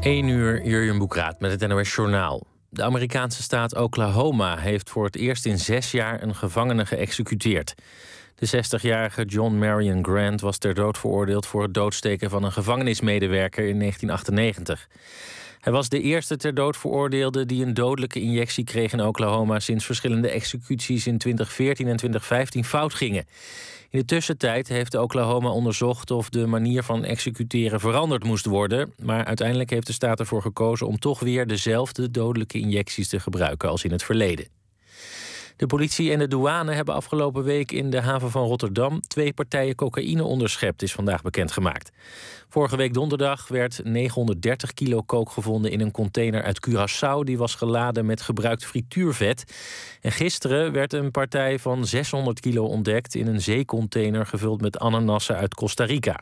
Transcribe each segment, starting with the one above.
1 uur, Jurjen Boekraat met het NOS Journaal. De Amerikaanse staat Oklahoma heeft voor het eerst in 6 jaar een gevangene geëxecuteerd. De 60-jarige John Marion Grant was ter dood veroordeeld voor het doodsteken van een gevangenismedewerker in 1998. Hij was de eerste ter dood veroordeelde die een dodelijke injectie kreeg in Oklahoma sinds verschillende executies in 2014 en 2015 fout gingen. In de tussentijd heeft Oklahoma onderzocht of de manier van executeren veranderd moest worden. Maar uiteindelijk heeft de staat ervoor gekozen om toch weer dezelfde dodelijke injecties te gebruiken als in het verleden. De politie en de douane hebben afgelopen week in de haven van Rotterdam 2 partijen cocaïne onderschept, is vandaag bekendgemaakt. Vorige week donderdag werd 930 kilo kook gevonden in een container uit Curaçao. Die was geladen met gebruikt frituurvet. En gisteren werd een partij van 600 kilo ontdekt in een zeecontainer gevuld met ananassen uit Costa Rica.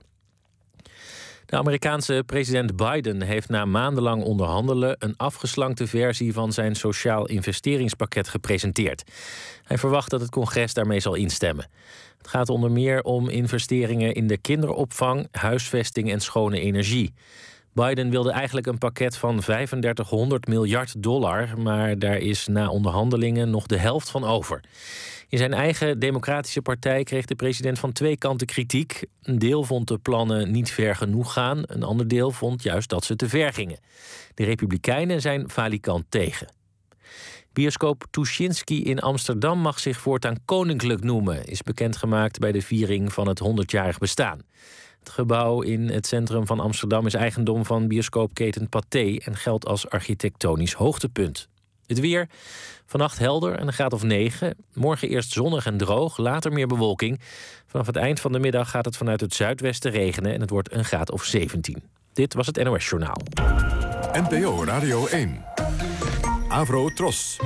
De Amerikaanse president Biden heeft na maandenlang onderhandelen een afgeslankte versie van zijn sociaal investeringspakket gepresenteerd. Hij verwacht dat het congres daarmee zal instemmen. Het gaat onder meer om investeringen in de kinderopvang, huisvesting en schone energie. Biden wilde eigenlijk een pakket van $3500 miljard, maar daar is na onderhandelingen nog de helft van over. In zijn eigen Democratische Partij kreeg de president van 2 kanten kritiek. Een deel vond de plannen niet ver genoeg gaan, een ander deel vond juist dat ze te ver gingen. De Republikeinen zijn valikant tegen. Bioscoop Tuschinski in Amsterdam mag zich voortaan koninklijk noemen, is bekendgemaakt bij de viering van het 100-jarig bestaan. Het gebouw in het centrum van Amsterdam is eigendom van bioscoopketen Pathé en geldt als architectonisch hoogtepunt. Het weer, vannacht helder en een graad of 9. Morgen eerst zonnig en droog, later meer bewolking. Vanaf het eind van de middag gaat het vanuit het zuidwesten regenen en het wordt een graad of 17. Dit was het NOS Journaal. NPO Radio 1. Avro Tros.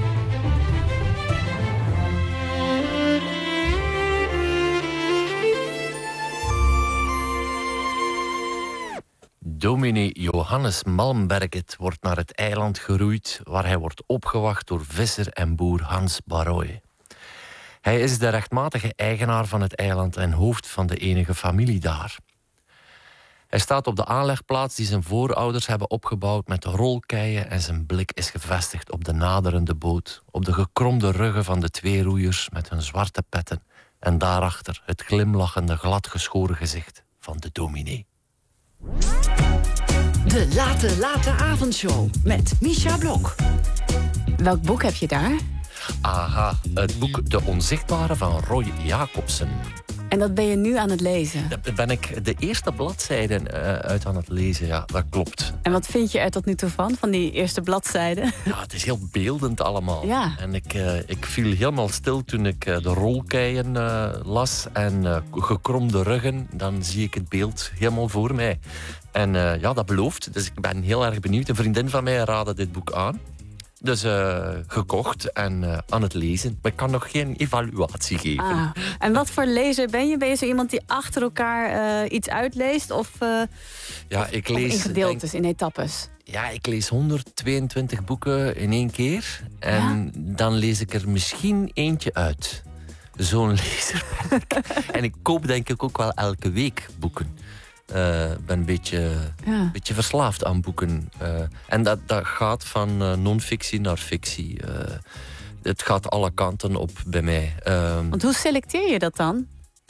Dominee Johannes Malmberget wordt naar het eiland geroeid, waar hij wordt opgewacht door visser en boer Hans Barooy. Hij is de rechtmatige eigenaar van het eiland en hoofd van de enige familie daar. Hij staat op de aanlegplaats die zijn voorouders hebben opgebouwd met rolkeien en zijn blik is gevestigd op de naderende boot, op de gekromde ruggen van de 2 roeiers met hun zwarte petten en daarachter het glimlachende, gladgeschoren gezicht van de dominee. De late avondshow met Misha Blok. Welk boek heb je daar? Aha, het boek De Onzichtbare van Roy Jacobsen. En dat ben je nu aan het lezen? Daar ben ik de eerste bladzijden uit aan het lezen, ja, dat klopt. En wat vind je er tot nu toe van die eerste bladzijden? Ja, het is heel beeldend allemaal. Ja. En ik viel helemaal stil toen ik de rolkeien las en gekromde ruggen. Dan zie ik het beeld helemaal voor mij. En ja, dat belooft. Dus ik ben heel erg benieuwd. Een vriendin van mij raadde dit boek aan. Dus gekocht en aan het lezen. Maar ik kan nog geen evaluatie geven. Ah. En wat voor lezer ben je? Ben je zo iemand die achter elkaar iets uitleest? Of ik lees, in gedeeltes, in etappes? Ja, ik lees 122 boeken in 1 keer. En dan lees ik er misschien eentje uit. Zo'n lezer ben ik. En ik koop denk ik ook wel elke week boeken. Ben een beetje verslaafd aan boeken. En dat gaat van non-fictie naar fictie. Het gaat alle kanten op bij mij. Want hoe selecteer je dat dan?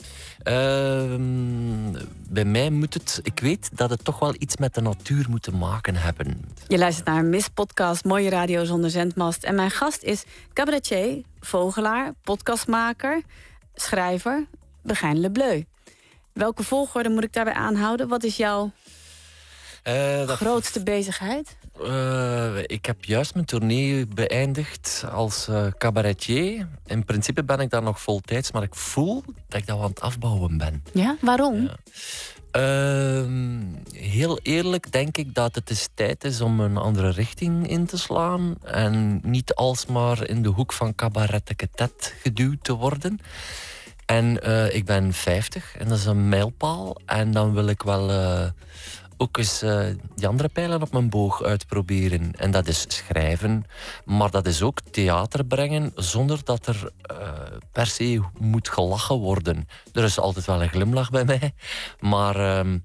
Bij mij moet het... Ik weet dat het toch wel iets met de natuur moet te maken hebben. Je luistert naar een Miss-podcast, Mooie Radio zonder zendmast. En mijn gast is cabaretier, vogelaar, podcastmaker, schrijver, Begijn Lebleu. Welke volgorde moet ik daarbij aanhouden? Wat is jouw grootste bezigheid? Ik heb juist mijn tournee beëindigd als cabaretier. In principe ben ik daar nog voltijds, maar ik voel dat ik dat aan het afbouwen ben. Ja, waarom? Ja. Heel eerlijk denk ik dat het eens tijd is om een andere richting in te slaan. En niet alsmaar in de hoek van cabaret-ketet geduwd te worden. En ik ben 50 en dat is een mijlpaal. En dan wil ik wel ook eens die andere pijlen op mijn boog uitproberen. En dat is schrijven, maar dat is ook theater brengen zonder dat er per se moet gelachen worden. Er is altijd wel een glimlach bij mij. Maar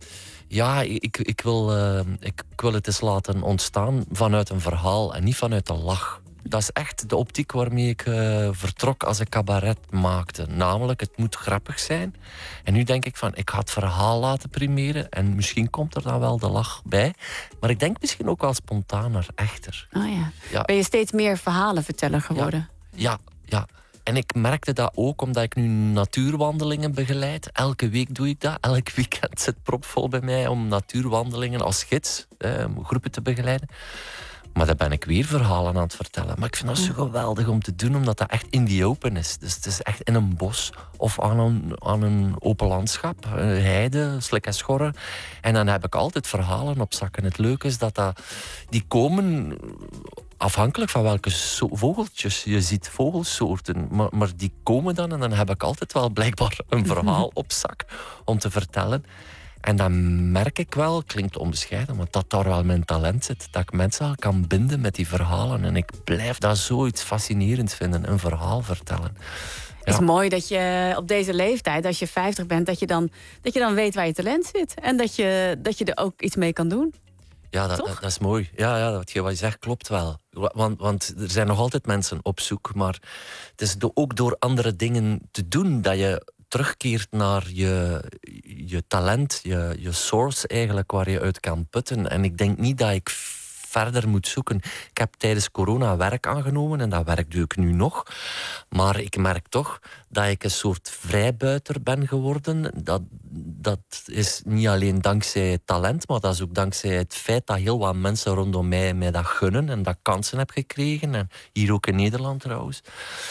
Ja, ik wil het eens laten ontstaan vanuit een verhaal en niet vanuit een lach. Dat is echt de optiek waarmee ik vertrok als ik cabaret maakte. Namelijk, het moet grappig zijn. En nu denk ik van, ik ga het verhaal laten primeren. En misschien komt er dan wel de lach bij. Maar ik denk misschien ook wel spontaner, echter. Oh ja. Ja. Ben je steeds meer verhalenverteller geworden? Ja. En ik merkte dat ook omdat ik nu natuurwandelingen begeleid. Elke week doe ik dat. Elk weekend zit propvol bij mij om natuurwandelingen als gids, om groepen te begeleiden. Maar dan ben ik weer verhalen aan het vertellen. Maar ik vind dat zo geweldig om te doen, omdat dat echt in the open is. Dus het is echt in een bos of aan een open landschap. Heide, slik en schorren. En dan heb ik altijd verhalen op zak. En het leuke is dat die komen afhankelijk van welke vogeltjes je ziet, vogelsoorten. Maar die komen dan en dan heb ik altijd wel blijkbaar een verhaal op zak om te vertellen. En dan merk ik wel, klinkt onbescheiden, maar dat daar wel mijn talent zit. Dat ik mensen al kan binden met die verhalen. En ik blijf dat zoiets fascinerends vinden, een verhaal vertellen. Het is mooi dat je op deze leeftijd, als je 50 bent, dat je dan weet waar je talent zit. En dat je er ook iets mee kan doen. Ja, dat is mooi. Ja, wat je zegt klopt wel. Want er zijn nog altijd mensen op zoek. Maar het is ook door andere dingen te doen dat je terugkeert naar je talent, je source eigenlijk, waar je uit kan putten. En ik denk niet dat ik verder moet zoeken. Ik heb tijdens corona werk aangenomen en dat werk doe ik nu nog. Maar ik merk toch dat ik een soort vrijbuiter ben geworden. Dat is niet alleen dankzij talent, maar dat is ook dankzij het feit dat heel wat mensen rondom mij dat gunnen en dat kansen heb gekregen. En hier ook in Nederland trouwens.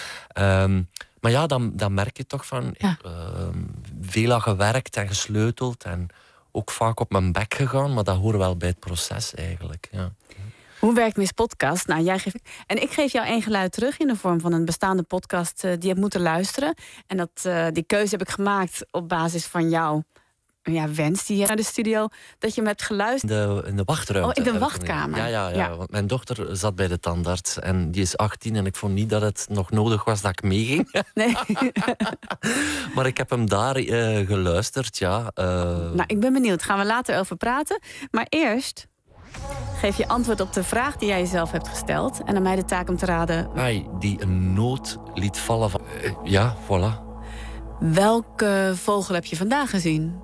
Maar ja, dan merk je toch van veel aan gewerkt en gesleuteld en ook vaak op mijn bek gegaan, maar dat hoort wel bij het proces eigenlijk. Ja. Hoe werkt Miss Podcast? Nou, en ik geef jou één geluid terug in de vorm van een bestaande podcast die je hebt moeten luisteren. En die keuze heb ik gemaakt op basis van jouw wens die je naar de studio, dat je me hebt geluisterd. In de wachtruimte. Oh, in de wachtkamer. Ja. Want mijn dochter zat bij de tandarts en die is 18 en ik vond niet dat het nog nodig was dat ik meeging. Nee. Maar ik heb hem daar geluisterd, ja. Nou, ik ben benieuwd. Gaan we later over praten. Maar eerst geef je antwoord op de vraag die jij jezelf hebt gesteld. En aan mij de taak om te raden. Hij die een noot liet vallen van... ja, voilà. Welke vogel heb je vandaag gezien?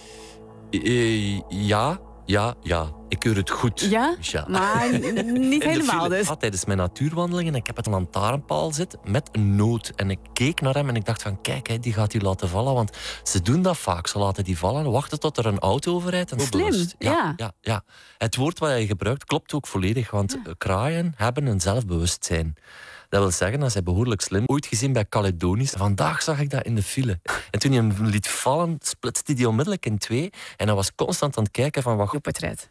Ja. Ik keur het goed. Ja? Maar niet helemaal dus. Tijdens mijn natuurwandelingen, ik heb een lantaarnpaal zitten met een noot. En ik keek naar hem en ik dacht van, kijk, die gaat hij laten vallen. Want ze doen dat vaak. Ze laten die vallen, wachten tot er een auto overrijdt. En slim, ja. Het woord wat je gebruikt klopt ook volledig. Want kraaien hebben een zelfbewustzijn. Dat wil zeggen, dat is behoorlijk slim. Ooit gezien bij Caledonisch. Vandaag zag ik dat in de file. En toen hij hem liet vallen, splitste hij onmiddellijk in twee. En hij was constant aan het kijken van wat... Portret.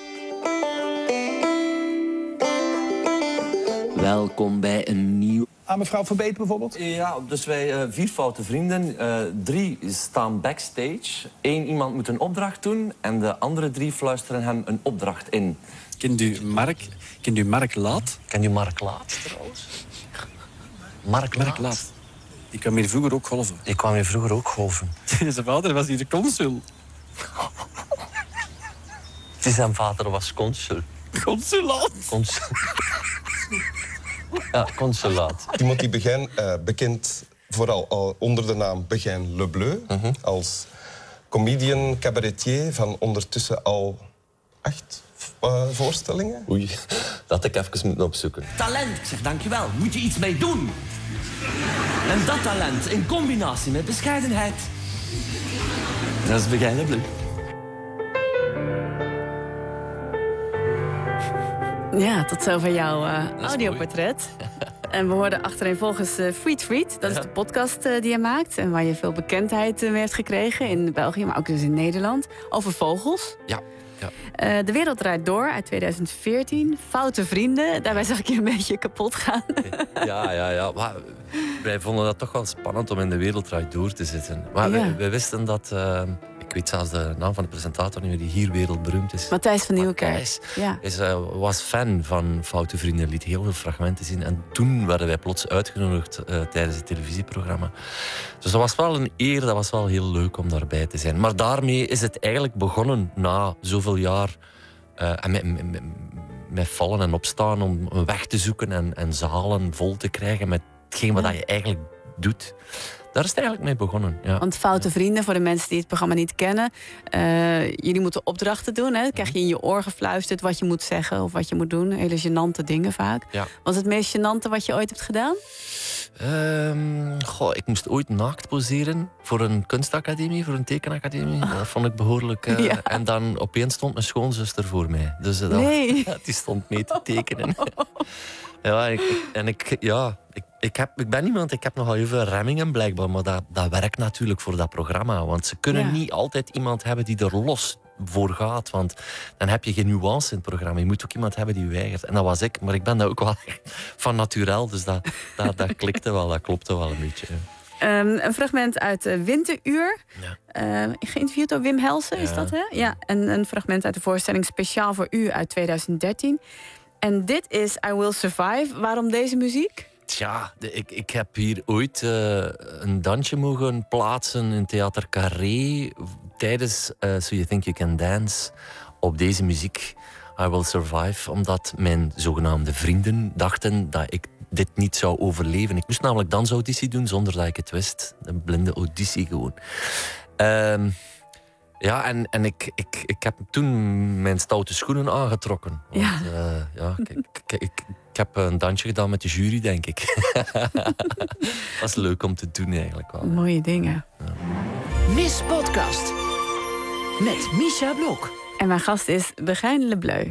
Welkom bij een nieuw... Aan mevrouw Verbeet bijvoorbeeld? Ja, dus wij 4 foute vrienden. 3 staan backstage. 1 iemand moet een opdracht doen. En de andere 3 fluisteren hem een opdracht in. Kent u Mark Laat? Ken je Mark Laat trouwens? Mark Laat. Die kwam hier vroeger ook golven. Ik kwam hier vroeger ook golven. Zijn vader was hier de consul. Zijn vader was consul. Consulaat. Ja, consulaat. Iemand die bekend vooral al onder de naam Begijn Le Bleu. Als comedian, cabaretier van ondertussen al 8 voorstellingen. Oei, dat ik even moeten opzoeken. Talent, ik zeg dankjewel. Moet je iets mee doen? En dat talent in combinatie met bescheidenheid. Dat is Begijn Le Bleu. Ja, tot zover jouw audioportret. En we hoorden achtereenvolgens Free Treat. Dat is de podcast die je maakt. En waar je veel bekendheid mee hebt gekregen. In België, maar ook dus in Nederland. Over vogels. Ja. De Wereld Draait Door uit 2014. Foute Vrienden. Daarbij zag ik je een beetje kapot gaan. Ja. Maar wij vonden dat toch wel spannend om in De Wereld Draait Door te zitten. Maar wij wisten dat... Ik weet zelfs de naam van de presentator niet meer, die hier wereldberoemd is. Matthijs van Nieuwkerk. Matthijs was fan van Foute Vrienden, liet heel veel fragmenten zien. En toen werden wij plots uitgenodigd tijdens het televisieprogramma. Dus dat was wel een eer, dat was wel heel leuk om daarbij te zijn. Maar daarmee is het eigenlijk begonnen na zoveel jaar. Met vallen en opstaan om een weg te zoeken en zalen vol te krijgen met hetgeen wat je eigenlijk doet. Daar is het eigenlijk mee begonnen. Ja. Want Foute Vrienden, voor de mensen die het programma niet kennen, jullie moeten opdrachten doen. Hè? Dan krijg je in je oor gefluisterd wat je moet zeggen of wat je moet doen. Hele gênante dingen vaak. Ja. Was het meest gênante wat je ooit hebt gedaan? Ik moest ooit naakt poseren voor een kunstacademie, voor een tekenacademie. Dat vond ik behoorlijk. En dan opeens stond mijn schoonzuster voor mij. Dus die stond mee te tekenen. Ik ben iemand, ik heb nogal heel veel remmingen blijkbaar, maar dat werkt natuurlijk voor dat programma. Want ze kunnen niet altijd iemand hebben die er los voor gaat, want dan heb je geen nuance in het programma. Je moet ook iemand hebben die weigert. En dat was ik, maar ik ben dat ook wel van naturel, dus dat klikte wel, dat klopte wel een beetje. Een fragment uit Winteruur. Ja. Geïnterviewd door Wim Helsen, is dat hè? Ja, en een fragment uit de voorstelling Speciaal voor U uit 2013. En dit is I Will Survive. Waarom deze muziek? Tja, ik heb hier ooit een dansje mogen plaatsen in Theater Carré tijdens So You Think You Can Dance op deze muziek I Will Survive, omdat mijn zogenaamde vrienden dachten dat ik dit niet zou overleven. Ik moest namelijk dansauditie doen zonder dat ik het wist. Een blinde auditie gewoon. En ik heb toen mijn stoute schoenen aangetrokken. Want, ik heb een dansje gedaan met de jury, denk ik. Dat was leuk om te doen eigenlijk wel. Mooie dingen. Ja. Miss Podcast met Misha Blok. En mijn gast is Begijn Le Bleu.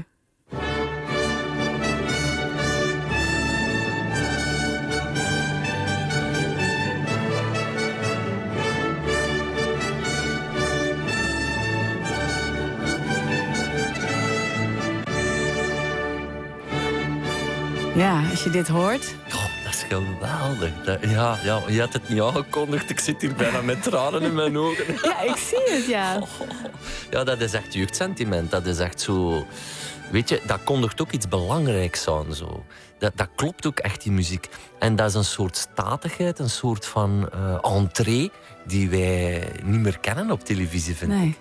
Ja, als je dit hoort. Dat is geweldig. Je had het niet aangekondigd. Ik zit hier bijna met tranen in mijn ogen. Ja, ik zie het, ja. Ja, dat is echt jeugdsentiment. Dat is echt zo... Weet je, dat kondigt ook iets belangrijks aan. Zo. Dat klopt ook echt, die muziek. En dat is een soort statigheid, een soort van entree die wij niet meer kennen op televisie, vind ik.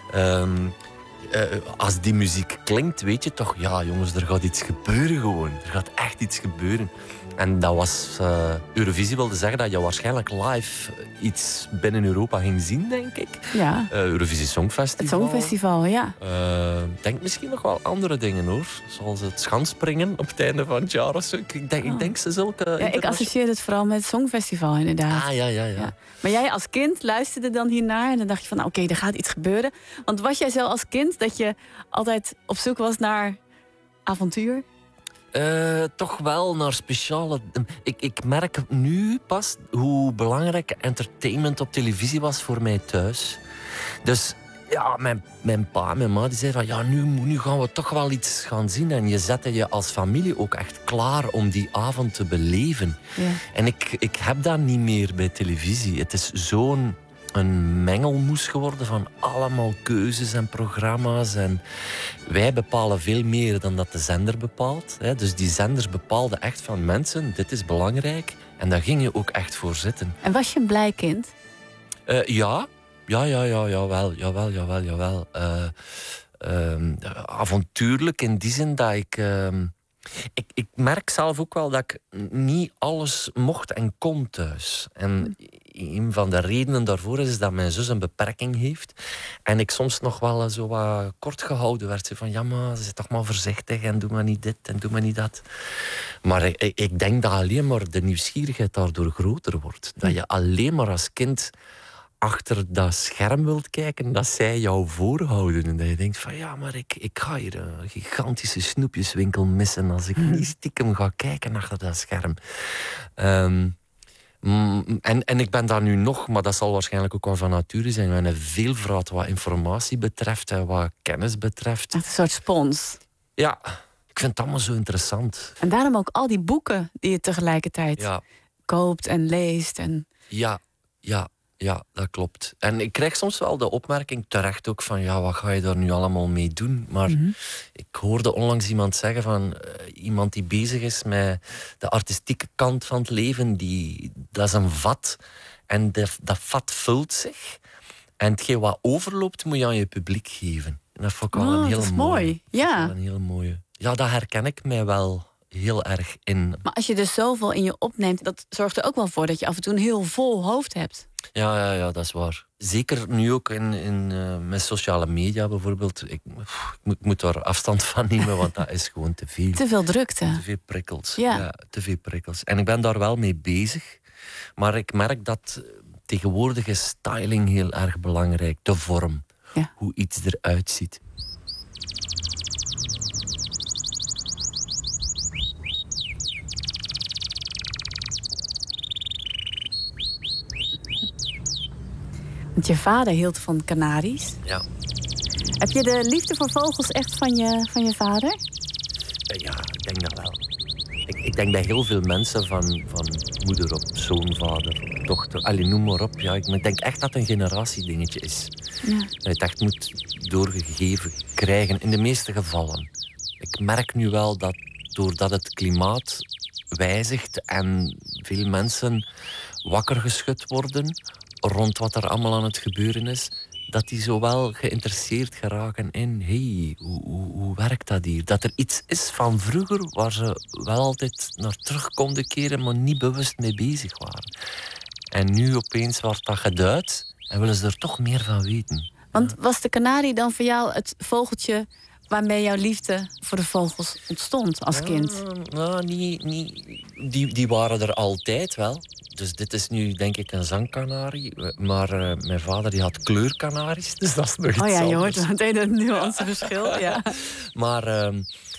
Als die muziek klinkt, weet je toch... Ja, jongens, er gaat iets gebeuren gewoon. Er gaat echt iets gebeuren. En dat was... Eurovisie wilde zeggen dat je waarschijnlijk live iets binnen Europa ging zien, denk ik. Ja. Eurovisie Songfestival. Het Songfestival, ja. Denk misschien nog wel andere dingen, hoor. Zoals het schansspringen op het einde van het jaar of zo. Ik denk ze zulke... Ja, ik associeer het vooral met het Songfestival, inderdaad. Ja. Maar jij als kind luisterde dan hiernaar en dan dacht je van... oké, er gaat iets gebeuren. Want was jij zo als kind dat je altijd op zoek was naar avontuur? Toch wel naar speciale... Ik merk nu pas hoe belangrijk entertainment op televisie was voor mij thuis. Dus ja, mijn pa en mijn ma die zeiden van... ja, nu gaan we toch wel iets gaan zien. En je zette je als familie ook echt klaar om die avond te beleven. Ja. En ik heb dat niet meer bij televisie. Het is zo'n mengelmoes geworden van allemaal keuzes en programma's. En wij bepalen veel meer dan dat de zender bepaalt. Dus die zenders bepaalden echt van mensen, dit is belangrijk. En daar ging je ook echt voor zitten. En was je een blij kind? Ja. Jawel. Avontuurlijk in die zin dat ik merk zelf ook wel dat ik niet alles mocht en kon thuis. En een van de redenen daarvoor is dat mijn zus een beperking heeft. En ik soms nog wel zo wat kort gehouden werd. Zo van, ja, maar zit toch maar voorzichtig en doe maar niet dit en doe maar niet dat. Maar ik denk dat alleen maar de nieuwsgierigheid daardoor groter wordt. Dat je alleen maar als kind achter dat scherm wilt kijken, dat zij jou voorhouden. En dat je denkt van, ja, maar ik ga hier een gigantische snoepjeswinkel missen als ik niet stiekem ga kijken achter dat scherm. En ik ben daar nu nog, maar dat zal waarschijnlijk ook wel van nature zijn, met een veelvoud wat informatie betreft en wat kennis betreft. Echt een soort spons. Ja, ik vind het allemaal zo interessant. En daarom ook al die boeken die je tegelijkertijd koopt en leest. En... Ja. Ja, dat klopt. En ik krijg soms wel de opmerking, terecht ook, van ja, wat ga je daar nu allemaal mee doen? Maar ik hoorde onlangs iemand zeggen van iemand die bezig is met de artistieke kant van het leven, dat is een vat. En dat vat vult zich. En hetgeen wat overloopt, moet je aan je publiek geven. En dat vond ik wel een hele dat is mooie. mooi. Ja. Een hele mooie. Ja, dat herken ik mij wel heel erg in. Maar als je dus zoveel in je opneemt, dat zorgt er ook wel voor dat je af en toe een heel vol hoofd hebt. Ja, dat is waar. Zeker nu ook met sociale media bijvoorbeeld. Ik moet daar afstand van nemen, want dat is gewoon te veel. Te veel drukte. Te veel prikkels. Ja. Ja, te veel prikkels. En ik ben daar wel mee bezig. Maar ik merk dat tegenwoordig is styling heel erg belangrijk. De vorm. Ja. Hoe iets eruit ziet. Want je vader hield van kanaries. Ja. Heb je de liefde voor vogels echt van je vader? Ja, ik denk dat wel. Ik denk bij heel veel mensen van moeder op zoon, vader, dochter. Allee, noem maar op. Ja, ik denk echt dat het een generatiedingetje is. Ja. Dat je het echt moet doorgegeven krijgen, in de meeste gevallen. Ik merk nu wel dat doordat het klimaat wijzigt en veel mensen wakker geschud worden rond wat er allemaal aan het gebeuren is, dat die zo wel geïnteresseerd geraken in hoe werkt dat hier? Dat er iets is van vroeger waar ze wel altijd naar terug konden keren, maar niet bewust mee bezig waren. En nu opeens wordt dat geduid en willen ze er toch meer van weten. Want was de kanarie dan voor jou het vogeltje waarmee jouw liefde voor de vogels ontstond als kind? Nou, niet. Die waren er altijd wel. Dus dit is nu, denk ik, een zangkanarie. Maar mijn vader die had kleurkanaries, dus dat is nog iets Oh ja, je anders. hoort meteen het nuanceverschil. Ja. Maar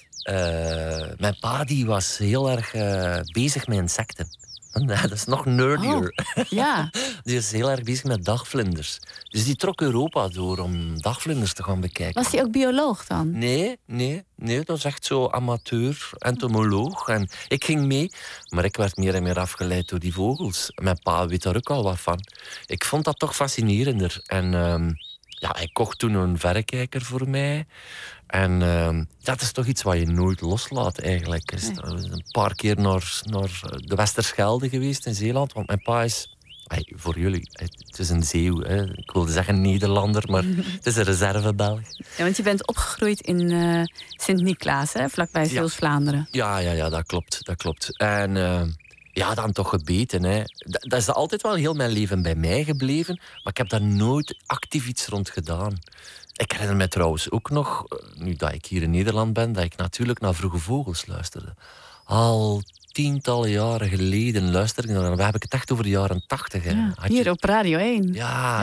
mijn pa die was heel erg bezig met insecten. Dat is nog nerdier. Ja. Die is heel erg bezig met dagvlinders. Dus die trok Europa door om dagvlinders te gaan bekijken. Was hij ook bioloog dan? Nee, dat is echt zo amateur, entomoloog. En ik ging mee, maar ik werd meer en meer afgeleid door die vogels. Mijn pa weet daar ook al wat van. Ik vond dat toch fascinerender. En hij kocht toen een verrekijker voor mij. En dat is toch iets wat je nooit loslaat eigenlijk. Ik ben een paar keer naar de Westerschelde geweest in Zeeland. Want mijn pa is, voor jullie, het is een Zeeuw. Hè. Ik wilde zeggen Nederlander, maar het is een reserve-Belg. Ja, want je bent opgegroeid in Sint-Niklaas, vlakbij Zeeuws-Vlaanderen. Ja, dat klopt. En dan toch gebeten. Hè. Dat is altijd wel heel mijn leven bij mij gebleven. Maar ik heb daar nooit actief iets rond gedaan. Ik herinner me trouwens ook nog, nu dat ik hier in Nederland ben, dat ik natuurlijk naar Vroege Vogels luisterde. Al tientallen jaren geleden luisterde ik naar. Dan heb ik het echt over de jaren 80. Ja, hier op Radio 1.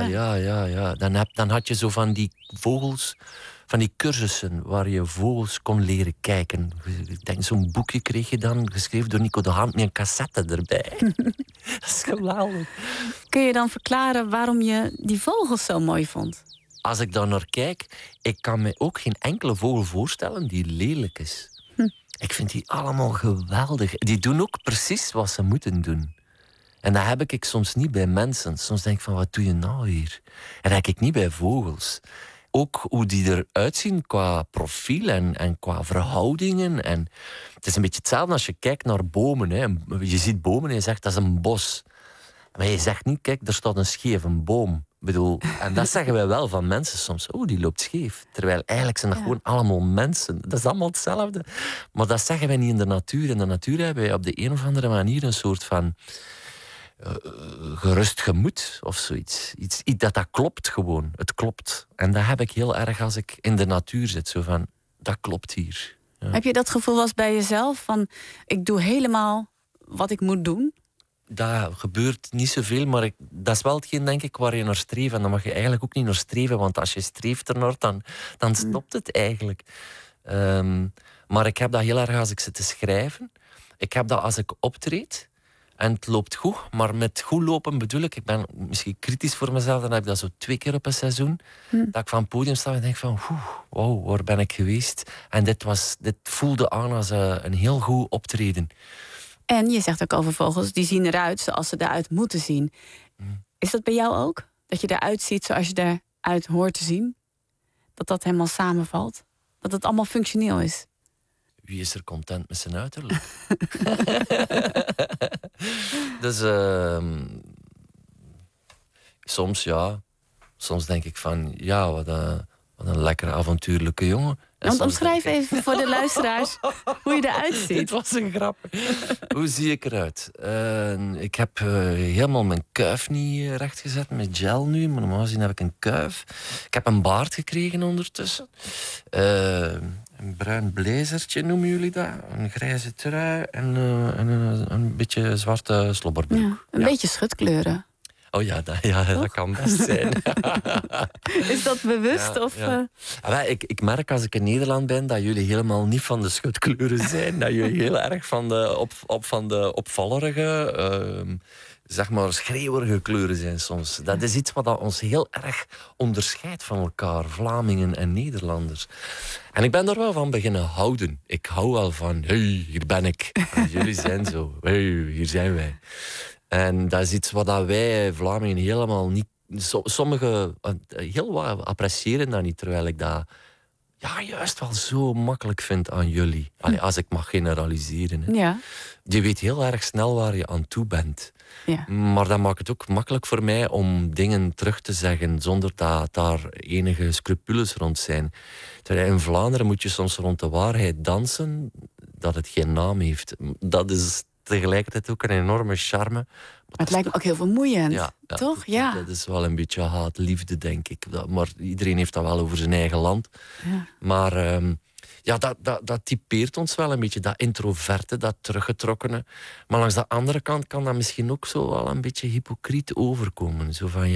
Ja. Dan had je zo van die vogels, van die cursussen waar je vogels kon leren kijken. Ik denk, zo'n boekje kreeg je dan, geschreven door Nico de Haan, met een cassette erbij. Dat is geweldig. Kun je dan verklaren waarom je die vogels zo mooi vond? Als ik daar naar kijk, ik kan me ook geen enkele vogel voorstellen die lelijk is. Ik vind die allemaal geweldig. Die doen ook precies wat ze moeten doen. En dat heb ik soms niet bij mensen. Soms denk ik van, wat doe je nou hier? En dat heb ik niet bij vogels. Ook hoe die eruit zien qua profiel en qua verhoudingen. En het is een beetje hetzelfde als je kijkt naar bomen. Hè. Je ziet bomen en je zegt, dat is een bos. Maar je zegt niet, kijk, er staat een scheve boom. En dat zeggen wij wel van mensen soms. Oh, die loopt scheef. Terwijl eigenlijk zijn dat gewoon allemaal mensen. Dat is allemaal hetzelfde. Maar dat zeggen wij niet in de natuur. In de natuur hebben wij op de een of andere manier een soort van gerust gemoed of zoiets. Iets dat klopt gewoon. Het klopt. En dat heb ik heel erg als ik in de natuur zit. Zo van, dat klopt hier. Ja. Heb je dat gevoel als bij jezelf? Van, ik doe helemaal wat ik moet doen? Dat gebeurt niet zoveel, maar dat is wel hetgeen, denk ik, waar je naar streeft. En dan mag je eigenlijk ook niet naar streven, want als je streeft ernaar, dan stopt het eigenlijk. Maar ik heb dat heel erg als ik zit te schrijven. Ik heb dat als ik optreed. En het loopt goed, maar met goed lopen bedoel ik ben misschien kritisch voor mezelf, dan heb ik dat zo 2 keer op een seizoen. Dat ik van het podium sta en denk van, wow, waar ben ik geweest? En dit voelde aan als een heel goed optreden. En je zegt ook over vogels, die zien eruit zoals ze eruit moeten zien. Is dat bij jou ook? Dat je eruit ziet zoals je eruit hoort te zien? Dat helemaal samenvalt? Dat het allemaal functioneel is? Wie is er content met zijn uiterlijk? Dus soms ja. Soms denk ik van, ja, wat een lekkere avontuurlijke jongen. Want omschrijf even voor de luisteraars hoe je eruit ziet. Dit was een grap. Hoe zie ik eruit? Ik heb helemaal mijn kuif niet rechtgezet met gel nu. Maar normaal gezien heb ik een kuif. Ik heb een baard gekregen ondertussen. Een bruin blazertje noemen jullie dat. Een grijze trui en een beetje zwarte slobberbroek. Ja, een beetje schutkleuren. Oh ja, dat kan best zijn. Is dat bewust? Ja, of? Ja. Ik merk als ik in Nederland ben dat jullie helemaal niet van de schutkleuren zijn. Dat jullie heel erg van de opvallerige, zeg maar schreeuwerige kleuren zijn soms. Dat is iets wat ons heel erg onderscheidt van elkaar, Vlamingen en Nederlanders. En ik ben daar wel van beginnen houden. Ik hou wel van, hey, hier ben ik. En jullie zijn zo, hey, hier zijn wij. En dat is iets wat wij Vlamingen helemaal niet... Sommigen heel wat appreciëren dat niet, terwijl ik dat juist wel zo makkelijk vind aan jullie. Allee, als ik mag generaliseren. Hè. Ja. Je weet heel erg snel waar je aan toe bent. Ja. Maar dat maakt het ook makkelijk voor mij om dingen terug te zeggen zonder dat daar enige scrupules rond zijn. Terwijl in Vlaanderen moet je soms rond de waarheid dansen dat het geen naam heeft. Dat is tegelijkertijd ook een enorme charme. Maar het lijkt me ook heel vermoeiend, toch? Ja. Dat is wel een beetje haat-liefde, denk ik. Maar iedereen heeft dat wel over zijn eigen land. Ja. Maar dat typeert ons wel een beetje, dat introverte, dat teruggetrokkene. Maar langs de andere kant kan dat misschien ook zo wel een beetje hypocriet overkomen. Zo van,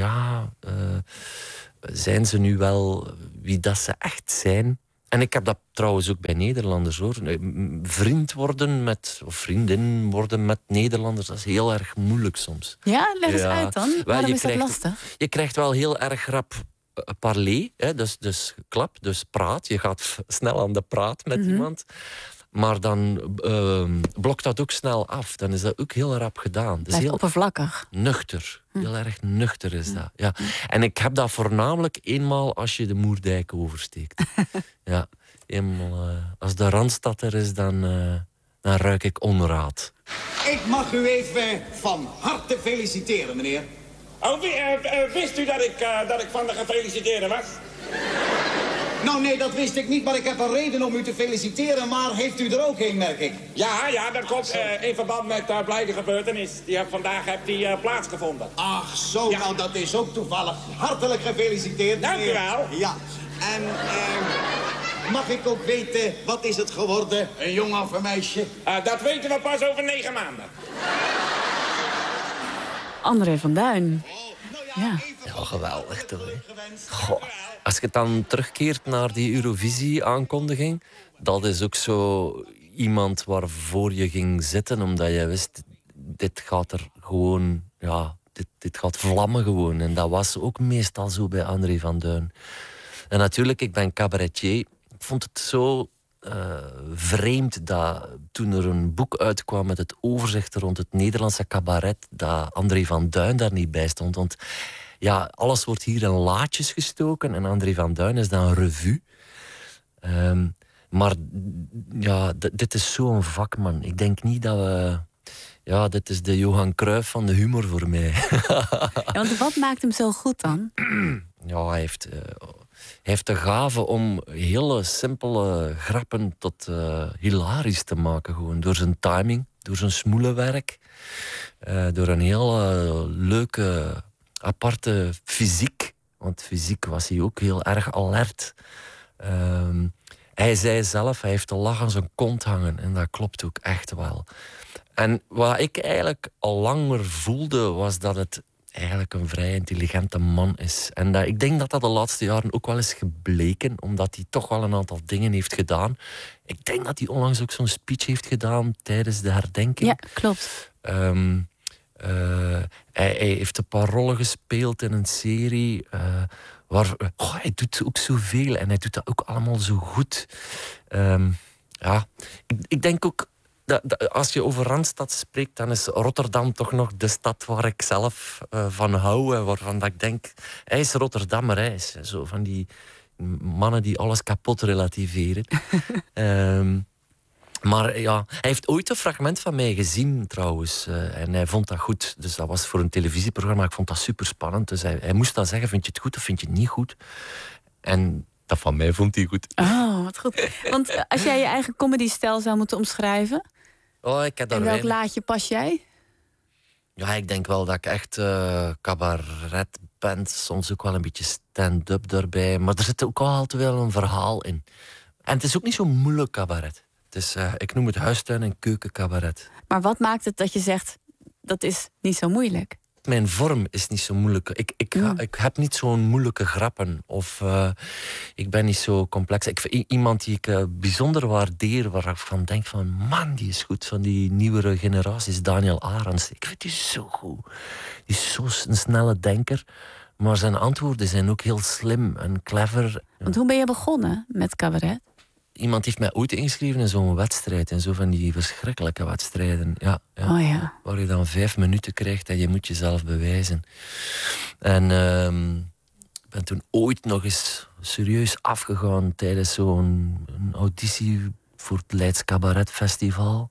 zijn ze nu wel wie dat ze echt zijn? En ik heb dat trouwens ook bij Nederlanders, hoor. Vriend worden of vriendin worden met Nederlanders, dat is heel erg moeilijk soms. Ja, leg eens uit dan. Waarom is dat lastig? Je krijgt wel heel erg rap parler, hè? Dus klap, dus praat. Je gaat snel aan de praat met iemand. Maar dan blokt dat ook snel af. Dan is dat ook heel rap gedaan. Dus blijft heel oppervlakkig. Nuchter. Heel erg nuchter is dat. Ja. En ik heb dat voornamelijk eenmaal als je de Moerdijk oversteekt. Ja, eenmaal, als de Randstad er is, dan ruik ik onraad. Ik mag u even van harte feliciteren, meneer. Oh, wist u dat ik van de gefeliciteerde was? Nou, nee, dat wist ik niet, maar ik heb een reden om u te feliciteren. Maar heeft u er ook een, merk ik? Ja, dat komt in verband met de blijde gebeurtenis. Vandaag heeft die plaatsgevonden. Ach, zo, ja. Nou, dat is ook toevallig. Hartelijk gefeliciteerd. Dank u wel. Ja, en mag ik ook weten, wat is het geworden? Een jongen of een meisje? Dat weten we pas over 9 maanden. André van Duin. Ja, geweldig toch, hè? Goh. Als je dan terugkeert naar die Eurovisie-aankondiging, dat is ook zo iemand waarvoor je ging zitten, omdat je wist, dit gaat er gewoon, dit gaat vlammen gewoon. En dat was ook meestal zo bij André van Duin. En natuurlijk, ik ben cabaretier. Ik vond het zo vreemd dat toen er een boek uitkwam met het overzicht rond het Nederlandse cabaret, dat André van Duin daar niet bij stond. Want ja, alles wordt hier in laadjes gestoken en André van Duin is dan een revue. Maar ja, dit is zo'n vakman. Ik denk niet dat we... Ja, dit is de Johan Cruijff van de humor voor mij. Ja, want wat maakt hem zo goed dan? Ja, hij heeft de gave om hele simpele grappen tot hilarisch te maken. Gewoon door zijn timing, door zijn smoelenwerk. Door een heel leuke, aparte fysiek. Want fysiek was hij ook heel erg alert. Hij zei zelf, hij heeft de lach aan zijn kont hangen. En dat klopt ook echt wel. En wat ik eigenlijk al langer voelde, was dat het eigenlijk een vrij intelligente man is. En ik denk dat dat de laatste jaren ook wel is gebleken, omdat hij toch wel een aantal dingen heeft gedaan. Ik denk dat hij onlangs ook zo'n speech heeft gedaan tijdens de herdenking. Ja, klopt. Hij heeft een paar rollen gespeeld in een serie waar hij doet ook zoveel en hij doet dat ook allemaal zo goed. Ik denk ook Als je over Randstad spreekt, dan is Rotterdam toch nog de stad waar ik zelf van hou. En waarvan dat ik denk, hij is Rotterdammer. Hij is zo van die mannen die alles kapot relativeren. Maar ja, hij heeft ooit een fragment van mij gezien trouwens. En hij vond dat goed. Dus dat was voor een televisieprogramma. Ik vond dat super spannend. Dus hij moest dan zeggen, vind je het goed of vind je het niet goed? En dat van mij vond hij goed. Oh, wat goed. Want als jij je eigen comedystijl zou moeten omschrijven... Ik heb daar in welk laadje pas jij? Ja, ik denk wel dat ik echt cabaret ben. Soms ook wel een beetje stand-up daarbij. Maar er zit ook altijd wel een verhaal in. En het is ook niet zo moeilijk cabaret. Het is, ik noem het huistuin- en keukencabaret. Maar wat maakt het dat je zegt, dat is niet zo moeilijk? Mijn vorm is niet zo moeilijk. Ik heb niet zo'n moeilijke grappen. Of ik ben niet zo complex. Iemand die ik bijzonder waardeer, waar ik van denk van... man, die is goed, van die nieuwere generatie, is Daniel Arends. Ik vind die zo goed. Die is zo een snelle denker. Maar zijn antwoorden zijn ook heel slim en clever. Want hoe ben je begonnen met cabaret? Iemand heeft mij ooit ingeschreven in zo'n wedstrijd. In zo van die verschrikkelijke wedstrijden. Ja. Oh ja. Waar je dan 5 minuten krijgt en je moet jezelf bewijzen. En ik ben toen ooit nog eens serieus afgegaan tijdens zo'n auditie voor het Leids Cabaret Festival.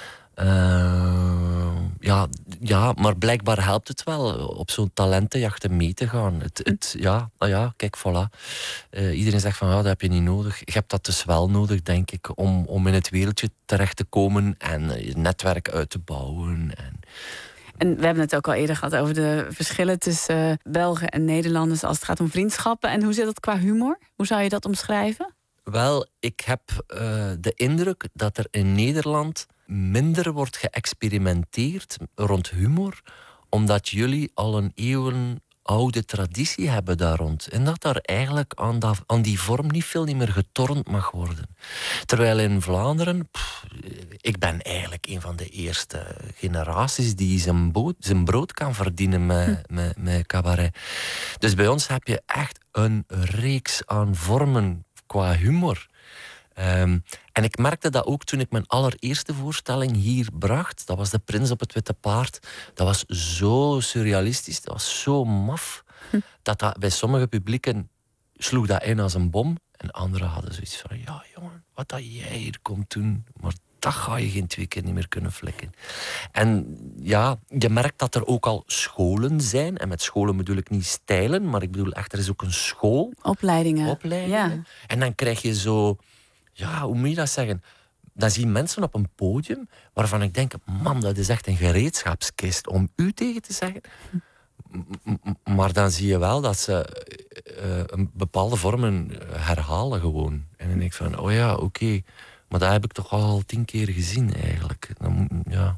Ja, maar blijkbaar helpt het wel op zo'n talentenjachten mee te gaan. Kijk, voilà. Iedereen zegt van, dat heb je niet nodig. Je hebt dat dus wel nodig, denk ik, om in het wereldje terecht te komen en je netwerk uit te bouwen. En we hebben het ook al eerder gehad over de verschillen tussen Belgen en Nederlanders als het gaat om vriendschappen. En hoe zit dat qua humor? Hoe zou je dat omschrijven? Wel, ik heb de indruk dat er in Nederland minder wordt geëxperimenteerd rond humor, omdat jullie al een eeuwenoude traditie hebben daar rond. En dat daar eigenlijk aan die vorm niet meer getornd mag worden. Terwijl in Vlaanderen, ik ben eigenlijk een van de eerste generaties die zijn brood kan verdienen met cabaret. Dus bij ons heb je echt een reeks aan vormen qua humor. En ik merkte dat ook toen ik mijn allereerste voorstelling hier bracht. Dat was De Prins op het Witte Paard. Dat was zo surrealistisch, dat was zo maf. Dat bij sommige publieken sloeg dat in als een bom. En anderen hadden zoiets van, ja jongen, wat dat jij hier komt doen, maar dat ga je geen 2 keer niet meer kunnen flikken. En ja, je merkt dat er ook al scholen zijn. En met scholen bedoel ik niet stijlen, maar ik bedoel echt, er is ook een school. Opleidingen. Ja. En dan krijg je zo... Ja, hoe moet je dat zeggen? Dan zie je mensen op een podium waarvan ik denk, man, dat is echt een gereedschapskist om u tegen te zeggen. Maar dan zie je wel dat ze bepaalde vormen herhalen gewoon. En dan denk ik van, oh ja, oké. Maar dat heb ik toch al 10 keer gezien eigenlijk. Ja.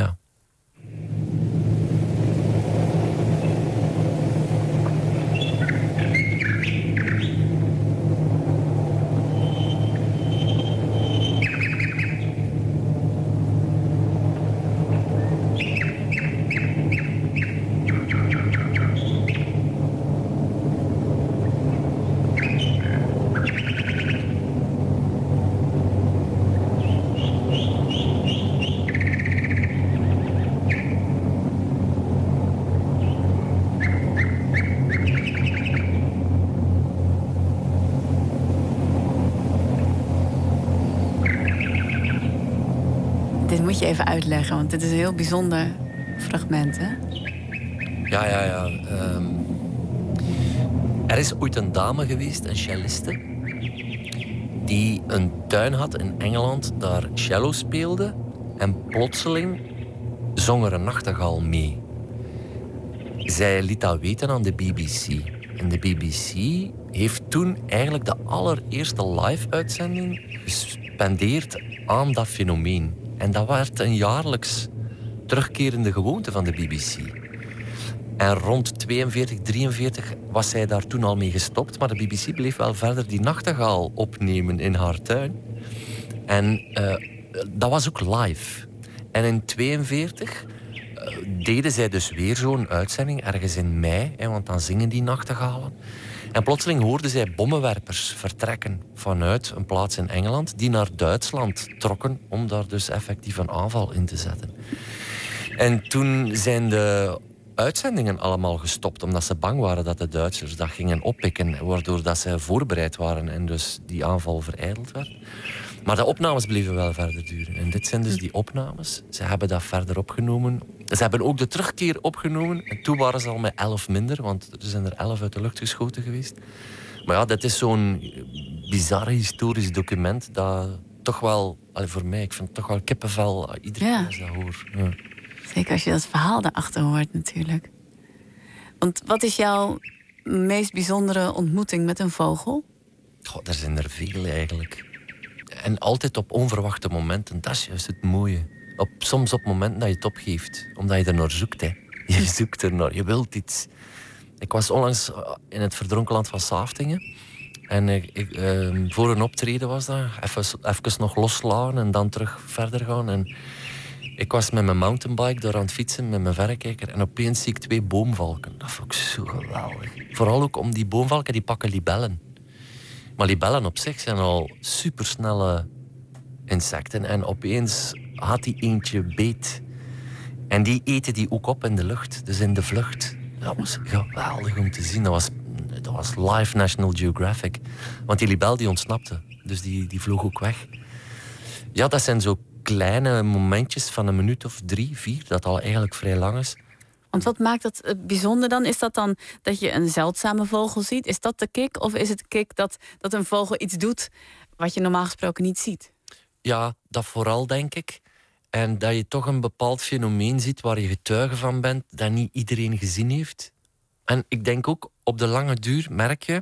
Dit moet je even uitleggen, want dit is een heel bijzonder fragment, hè? Ja. Er is ooit een dame geweest, een celliste, die een tuin had in Engeland, daar cello speelde en plotseling zong er een nachtegaal mee. Zij liet dat weten aan de BBC. En de BBC heeft toen eigenlijk de allereerste live-uitzending gespendeerd aan dat fenomeen. En dat werd een jaarlijks terugkerende gewoonte van de BBC. En rond 42, 43 was zij daar toen al mee gestopt. Maar de BBC bleef wel verder die nachtegaal opnemen in haar tuin. En dat was ook live. En in 42 deden zij dus weer zo'n uitzending, ergens in mei. Want dan zingen die nachtegalen. En plotseling hoorden zij bommenwerpers vertrekken vanuit een plaats in Engeland die naar Duitsland trokken om daar dus effectief een aanval in te zetten. En toen zijn de uitzendingen allemaal gestopt, omdat ze bang waren dat de Duitsers dat gingen oppikken, waardoor dat ze voorbereid waren en dus die aanval verijdeld werd. Maar de opnames bleven wel verder duren. En dit zijn dus die opnames. Ze hebben dat verder opgenomen. Ze hebben ook de terugkeer opgenomen. En toen waren ze al met 11 minder, want er zijn er 11 uit de lucht geschoten geweest. Maar ja, dit is zo'n bizar historisch document dat toch wel, voor mij, ik vind het toch wel kippenvel iedere keer als dat hoor. Ja. Zeker als je dat verhaal daarachter hoort natuurlijk. Want wat is jouw meest bijzondere ontmoeting met een vogel? Goh, er zijn er veel eigenlijk. En altijd op onverwachte momenten, dat is juist het mooie. Soms op momenten dat je het opgeeft, omdat je er naar zoekt. Hè. Je zoekt er naar, je wilt iets. Ik was onlangs in het verdronken land van Saaftingen. En voor een optreden was dat. Even nog loslaten en dan terug verder gaan. En ik was met mijn mountainbike daar aan het fietsen met mijn verrekijker. En opeens zie ik 2 boomvalken. Dat vond ik zo geweldig. Vooral ook om die boomvalken, die pakken libellen. Maar libellen op zich zijn al supersnelle insecten. En opeens had die eentje beet. En die eten die ook op in de lucht. Dus in de vlucht. Dat was geweldig om te zien. Dat was live National Geographic. Want die libel die ontsnapte. Dus die vloog ook weg. Ja, dat zijn zo kleine momentjes van een minuut of 3, 4. Dat al eigenlijk vrij lang is. Want wat maakt dat bijzonder dan? Is dat dan dat je een zeldzame vogel ziet? Is dat de kick? Of is het de kick dat een vogel iets doet wat je normaal gesproken niet ziet? Ja, dat vooral, denk ik. En dat je toch een bepaald fenomeen ziet waar je getuige van bent, dat niet iedereen gezien heeft. En ik denk ook, op de lange duur merk je,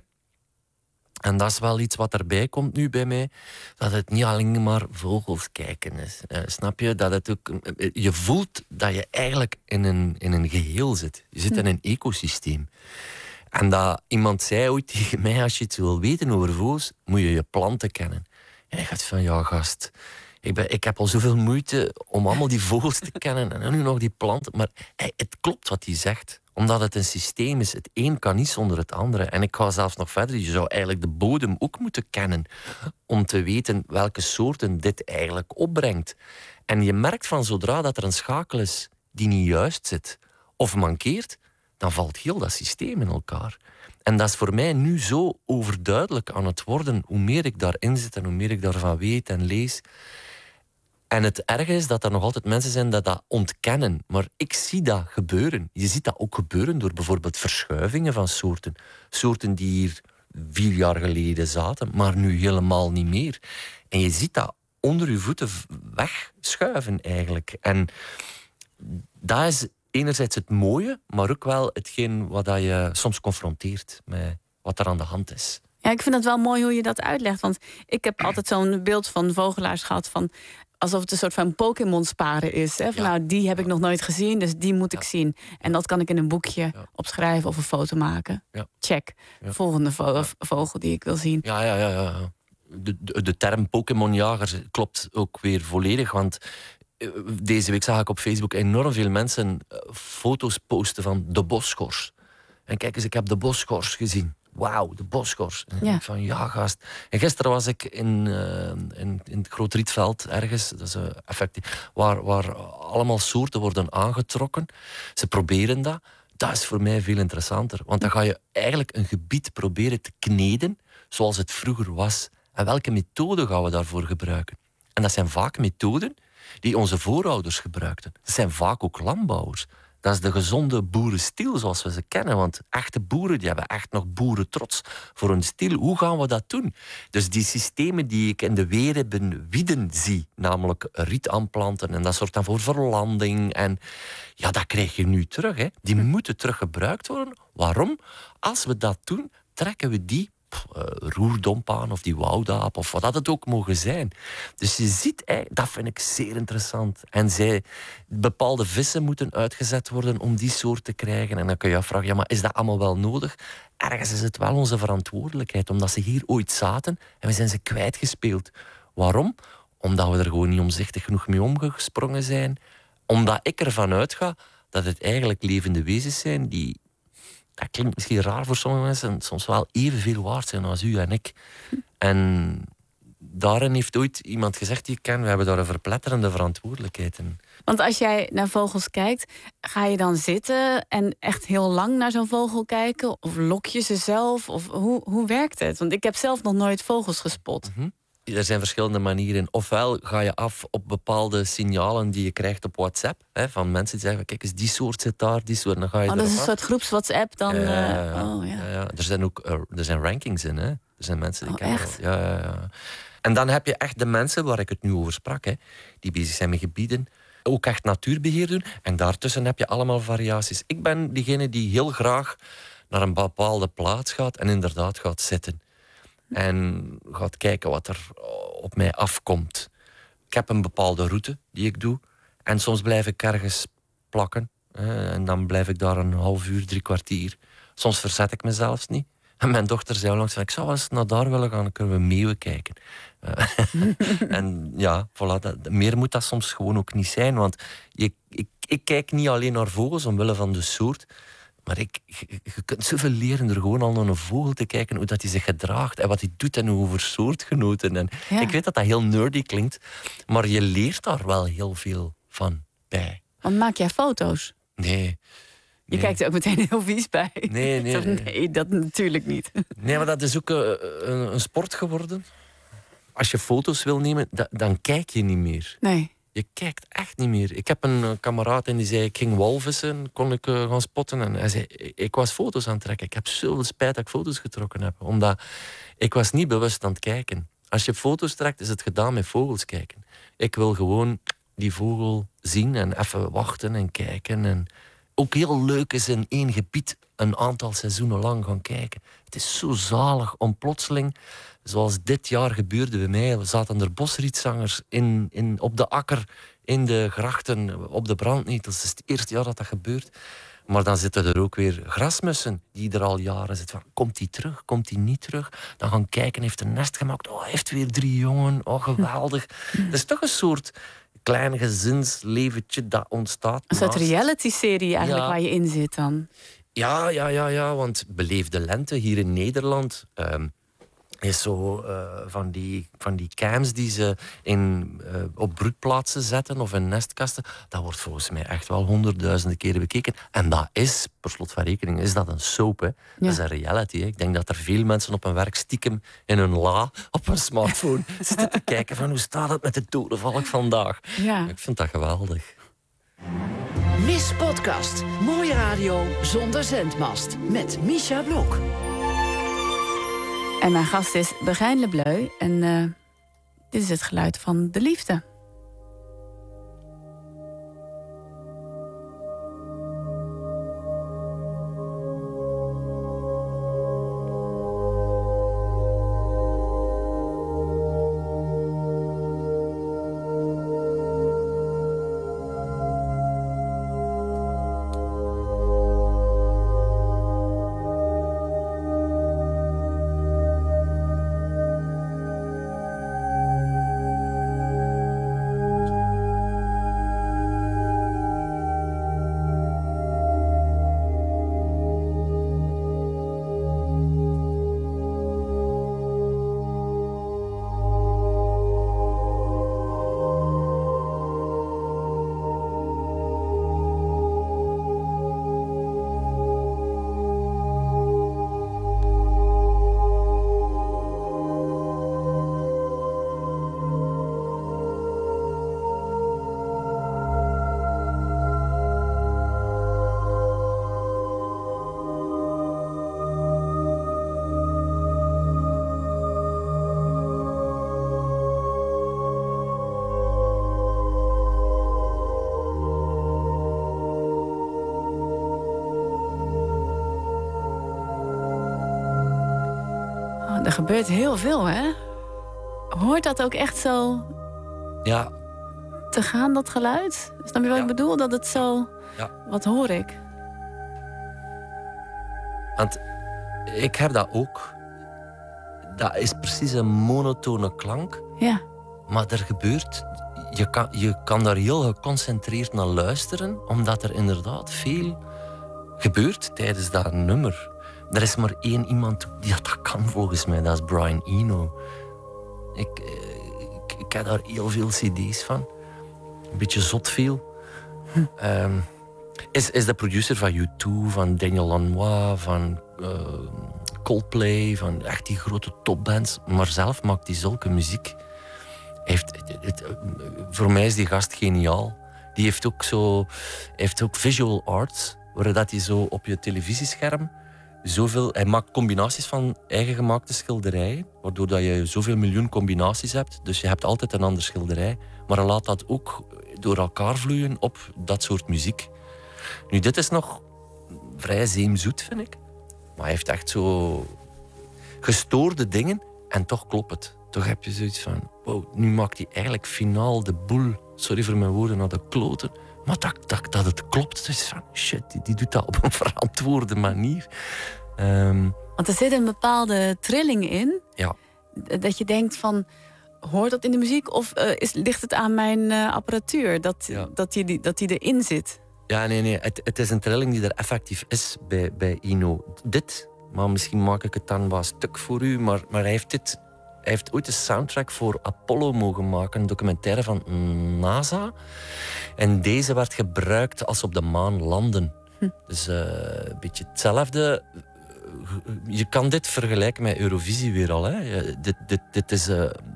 en dat is wel iets wat erbij komt nu bij mij, dat het niet alleen maar vogels kijken is. Snap je? Dat het ook, je voelt dat je eigenlijk in een geheel zit. Je zit in een ecosysteem. En dat iemand zei ooit tegen mij, als je iets wil weten over vogels, moet je je planten kennen. En ik dacht van, ja gast, ik heb al zoveel moeite om allemaal die vogels te kennen en nu nog die planten. Maar het klopt wat hij zegt. Omdat het een systeem is. Het een kan niet zonder het andere. En ik ga zelfs nog verder. Je zou eigenlijk de bodem ook moeten kennen om te weten welke soorten dit eigenlijk opbrengt. En je merkt van zodra dat er een schakel is die niet juist zit of mankeert, dan valt heel dat systeem in elkaar. En dat is voor mij nu zo overduidelijk aan het worden, hoe meer ik daarin zit en hoe meer ik daarvan weet en lees. En het erge is dat er nog altijd mensen zijn die dat ontkennen. Maar ik zie dat gebeuren. Je ziet dat ook gebeuren door bijvoorbeeld verschuivingen van soorten. Soorten die hier 4 jaar geleden zaten, maar nu helemaal niet meer. En je ziet dat onder je voeten wegschuiven eigenlijk. En dat is enerzijds het mooie, maar ook wel hetgeen wat je soms confronteert met wat er aan de hand is. Ja, ik vind het wel mooi hoe je dat uitlegt. Want ik heb altijd zo'n beeld van vogelaars gehad van alsof het een soort van Pokémon-sparen is. Hè? Van, nou, die heb ik nog nooit gezien, dus die moet ik zien. En dat kan ik in een boekje opschrijven of een foto maken. Ja. Check. Volgende vogel die ik wil zien. Ja. De term Pokémonjager klopt ook weer volledig, want deze week zag ik op Facebook enorm veel mensen foto's posten van de bosschors. En kijk eens, ik heb de bosschors gezien. Wauw, de bosschors. Ja. Van ja, gast. En gisteren was ik in het Groot Rietveld ergens, dat is effectief, waar allemaal soorten worden aangetrokken. Ze proberen dat. Dat is voor mij veel interessanter. Want dan ga je eigenlijk een gebied proberen te kneden zoals het vroeger was. En welke methode gaan we daarvoor gebruiken? En dat zijn vaak methoden die onze voorouders gebruikten. Dat zijn vaak ook landbouwers. Dat is de gezonde boerenstil zoals we ze kennen. Want echte boeren die hebben echt nog boerentrots voor hun stil. Hoe gaan we dat doen? Dus die systemen die ik in de weerwieden zie, namelijk riet aanplanten en dat zorgt dan voor verlanding. En ja, dat krijg je nu terug. Hè. Die moeten terug gebruikt worden. Waarom? Als we dat doen, trekken we die roerdomp aan of die woudaap of wat het ook mogen zijn. Dus je ziet, dat vind ik zeer interessant. En bepaalde vissen moeten uitgezet worden om die soort te krijgen. En dan kun je afvragen, ja, maar is dat allemaal wel nodig? Ergens is het wel onze verantwoordelijkheid, omdat ze hier ooit zaten en we zijn ze kwijtgespeeld. Waarom? Omdat we er gewoon niet omzichtig genoeg mee omgesprongen zijn. Omdat ik ervan uitga dat het eigenlijk levende wezens zijn die dat klinkt misschien raar voor sommige mensen, soms wel evenveel waard zijn als u en ik. En daarin heeft ooit iemand gezegd die ik ken, we hebben daar een verpletterende verantwoordelijkheid in. Want als jij naar vogels kijkt, ga je dan zitten en echt heel lang naar zo'n vogel kijken? Of lok je ze zelf? Of hoe werkt het? Want ik heb zelf nog nooit vogels gespot. Er zijn verschillende manieren. Ofwel ga je af op bepaalde signalen die je krijgt op WhatsApp. Hè, van mensen die zeggen, kijk eens, die soort zit daar, die soort. Dan ga je dat is een soort groeps-WhatsApp dan? Ja. Er zijn ook er zijn rankings in. Hè. Er zijn mensen die kennen. Echt? Ja. En dan heb je echt de mensen waar ik het nu over sprak, hè, die bezig zijn met gebieden, ook echt natuurbeheer doen. En daartussen heb je allemaal variaties. Ik ben diegene die heel graag naar een bepaalde plaats gaat en inderdaad gaat zitten. En gaat kijken wat er op mij afkomt. Ik heb een bepaalde route die ik doe. En soms blijf ik ergens plakken. En dan blijf ik daar een half uur, 3 kwartier. Soms verzet ik me zelfs niet. En mijn dochter zei onlangs, ik zou wel eens naar daar willen gaan, dan kunnen we meeuwen kijken. En ja, voilà, meer moet dat soms gewoon ook niet zijn. Want ik kijk niet alleen naar vogels omwille van de soort. Maar je kunt zoveel leren door gewoon al naar een vogel te kijken, hoe dat hij zich gedraagt en wat hij doet en over soortgenoten. En ik weet dat dat heel nerdy klinkt, maar je leert daar wel heel veel van bij. Want maak jij foto's? Nee. Je kijkt er ook meteen heel vies bij. Nee, dat natuurlijk niet. Nee, maar dat is ook een sport geworden. Als je foto's wil nemen, dan kijk je niet meer. Nee. Je kijkt echt niet meer. Ik heb een kameraad en die zei, ik ging walvissen, kon ik gaan spotten. En hij zei, ik was foto's aan het trekken. Ik heb zoveel spijt dat ik foto's getrokken heb. Omdat ik was niet bewust aan het kijken. Als je foto's trekt, is het gedaan met vogels kijken. Ik wil gewoon die vogel zien en even wachten en kijken. En ook heel leuk is in één gebied een aantal seizoenen lang gaan kijken. Het is zo zalig om plotseling, zoals dit jaar gebeurde bij mij, we zaten er bosrietzangers op de akker, in de grachten, op de brandnetels. Het is het eerste jaar dat dat gebeurt. Maar dan zitten er ook weer grasmussen die er al jaren zitten. Komt die terug? Komt die niet terug? Dan gaan kijken, heeft een nest gemaakt. Oh, hij heeft weer 3 jongen. Oh, geweldig. Het is toch een soort klein gezinsleventje dat ontstaat. Een soort reality-serie eigenlijk waar je in zit dan. Ja, want Beleefde Lente hier in Nederland is zo van die cams die ze op broedplaatsen zetten of in nestkasten. Dat wordt volgens mij echt wel 100.000 keren bekeken. En dat is, per slot van rekening, is dat een soap. Hè? Dat is een reality. Hè? Ik denk dat er veel mensen op hun werk stiekem in hun la op hun smartphone zitten te kijken van hoe staat het met de dodenvalk vandaag. Ja. Ik vind dat geweldig. Miss Podcast. Mooie radio zonder zendmast. Met Misha Blok. En mijn gast is Begijn Le Bleu. En dit is het geluid van de liefde. Er gebeurt heel veel, hè? Hoort dat ook echt zo te gaan, dat geluid? Snap je wat ik bedoel? Dat het zo... Ja. Wat hoor ik? Want ik heb dat ook. Dat is precies een monotone klank. Ja. Maar er gebeurt... Je kan daar heel geconcentreerd naar luisteren, omdat er inderdaad veel gebeurt tijdens dat nummer. Er is maar één iemand die dat kan volgens mij, dat is Brian Eno. Ik heb daar heel veel cd's van. Een beetje zot veel. Is de producer van U2, van Daniel Lanois, van Coldplay, van echt die grote topbands. Maar zelf maakt hij zulke muziek. Voor mij is die gast geniaal. Die heeft ook visual arts, waar dat hij zo op je televisiescherm hij maakt combinaties van eigen gemaakte schilderijen, waardoor dat je zoveel miljoen combinaties hebt. Dus je hebt altijd een andere schilderij. Maar hij laat dat ook door elkaar vloeien op dat soort muziek. Nu, dit is nog vrij zeemzoet, vind ik. Maar hij heeft echt zo gestoorde dingen en toch klopt het. Toch heb je zoiets van, wow, nu maakt hij eigenlijk finaal de boel, sorry voor mijn woorden, naar de kloten. Maar dat het klopt, dus van, shit, die doet dat op een verantwoorde manier. Want er zit een bepaalde trilling in. Ja. Dat je denkt van, hoort dat in de muziek? Of ligt het aan mijn apparatuur dat die erin zit? Ja, nee. Het is een trilling die er effectief is bij Eno. Maar misschien maak ik het dan wat stuk voor u, maar hij heeft ooit een soundtrack voor Apollo mogen maken, een documentaire van NASA. En deze werd gebruikt als ze op de maan landen. Dus een beetje hetzelfde. Je kan dit vergelijken met Eurovisie weer al. Hè. Dit is...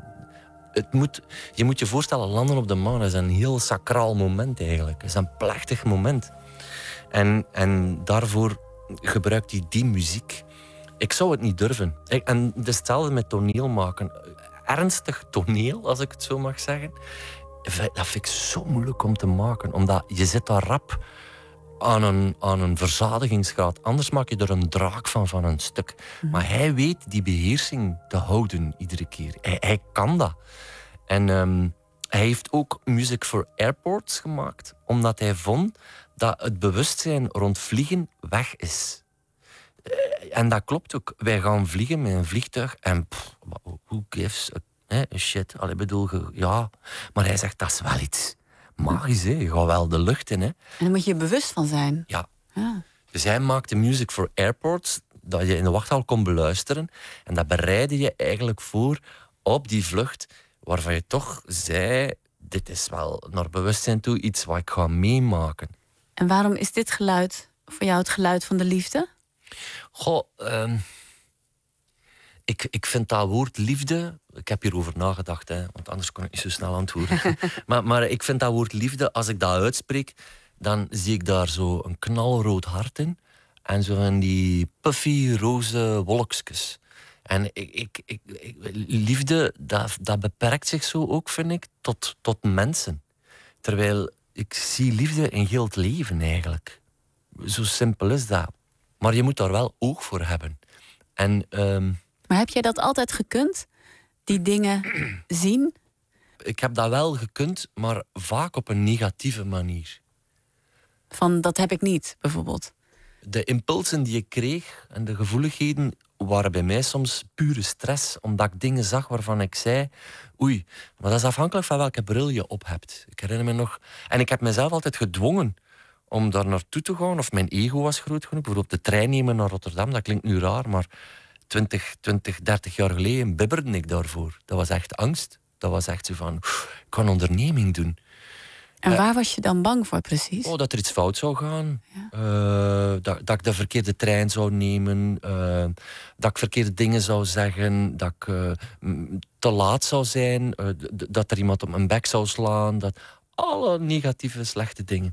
Je moet je voorstellen, landen op de maan is een heel sacraal moment eigenlijk. Het is een plechtig moment. En daarvoor gebruikt hij die muziek. Ik zou het niet durven. En hetzelfde met toneel maken. Ernstig toneel, als ik het zo mag zeggen. Dat vind ik zo moeilijk om te maken. Omdat je zit daar rap aan een verzadigingsgraad. Anders maak je er een draak van een stuk. Maar hij weet die beheersing te houden iedere keer. Hij kan dat. En hij heeft ook Music for Airports gemaakt. Omdat hij vond dat het bewustzijn rond vliegen weg is. En dat klopt ook. Wij gaan vliegen met een vliegtuig en who gives a shit. Allee, bedoel, ja. Maar hij zegt, dat is wel iets magisch, hè. Je gaat wel de lucht in, hè. En daar moet je bewust van zijn. Ja. Dus hij maakte Music for Airports, dat je in de wachthal kon beluisteren. En dat bereidde je eigenlijk voor op die vlucht, waarvan je toch zei, dit is wel naar bewustzijn toe iets wat ik ga meemaken. En waarom is dit geluid voor jou het geluid van de liefde? Goh, ik vind dat woord liefde... Ik heb hierover nagedacht, hè, want anders kon ik niet zo snel antwoorden. maar ik vind dat woord liefde, als ik dat uitspreek, dan zie ik daar zo een knalrood hart in. En zo van die puffy, roze wolkjes. En liefde, dat beperkt zich zo ook, vind ik, tot mensen. Terwijl ik zie liefde in heel het leven, eigenlijk. Zo simpel is dat. Maar je moet daar wel oog voor hebben. Maar heb jij dat altijd gekund? Die dingen zien? Ik heb dat wel gekund, maar vaak op een negatieve manier. Van, dat heb ik niet, bijvoorbeeld? De impulsen die ik kreeg en de gevoeligheden waren bij mij soms pure stress. Omdat ik dingen zag waarvan ik zei, oei, maar dat is afhankelijk van welke bril je op hebt. Ik herinner me nog... En ik heb mezelf altijd gedwongen om daar naartoe te gaan. Of mijn ego was groot genoeg. Bijvoorbeeld de trein nemen naar Rotterdam, dat klinkt nu raar, maar 30 jaar geleden bibberde ik daarvoor. Dat was echt angst. Dat was echt zo van, ik kan een onderneming doen. En waar was je dan bang voor precies? Dat er iets fout zou gaan. Ja. Dat ik de verkeerde trein zou nemen. Dat ik verkeerde dingen zou zeggen. Dat ik te laat zou zijn. Dat er iemand op mijn bek zou slaan. Alle negatieve, slechte dingen.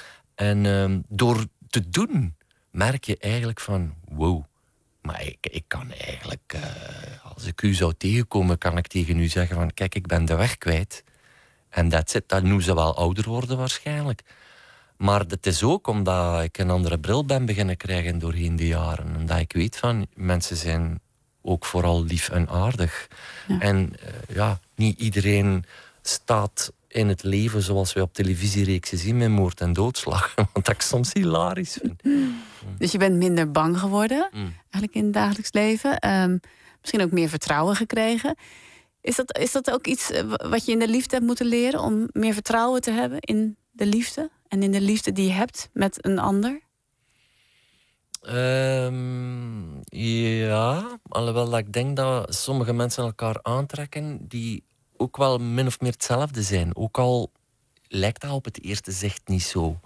En door te doen, merk je eigenlijk van, wow. Maar ik kan eigenlijk, als ik u zou tegenkomen, kan ik tegen u zeggen van, kijk, ik ben de weg kwijt. En that's it. Dat noemen ze wel ouder worden waarschijnlijk. Maar het is ook omdat ik een andere bril ben beginnen krijgen doorheen de jaren. En dat ik weet van, mensen zijn ook vooral lief en aardig. Ja. En niet iedereen staat in het leven zoals wij op televisiereeksen zien met moord en doodslag. Want dat ik soms hilarisch vind. Dus je bent minder bang geworden, eigenlijk in het dagelijks leven. Misschien ook meer vertrouwen gekregen. Is dat ook iets wat je in de liefde hebt moeten leren? Om meer vertrouwen te hebben in de liefde? En in de liefde die je hebt met een ander? Ja, alhoewel dat ik denk dat sommige mensen elkaar aantrekken die ook wel min of meer hetzelfde zijn. Ook al lijkt dat op het eerste zicht niet zo.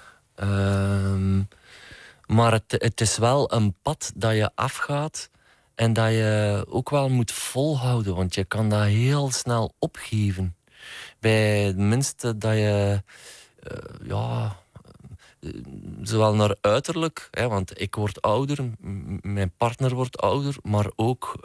Maar het is wel een pad dat je afgaat en dat je ook wel moet volhouden, want je kan dat heel snel opgeven. Bij het minste dat je zowel naar uiterlijk, hè, want ik word ouder, mijn partner wordt ouder, maar ook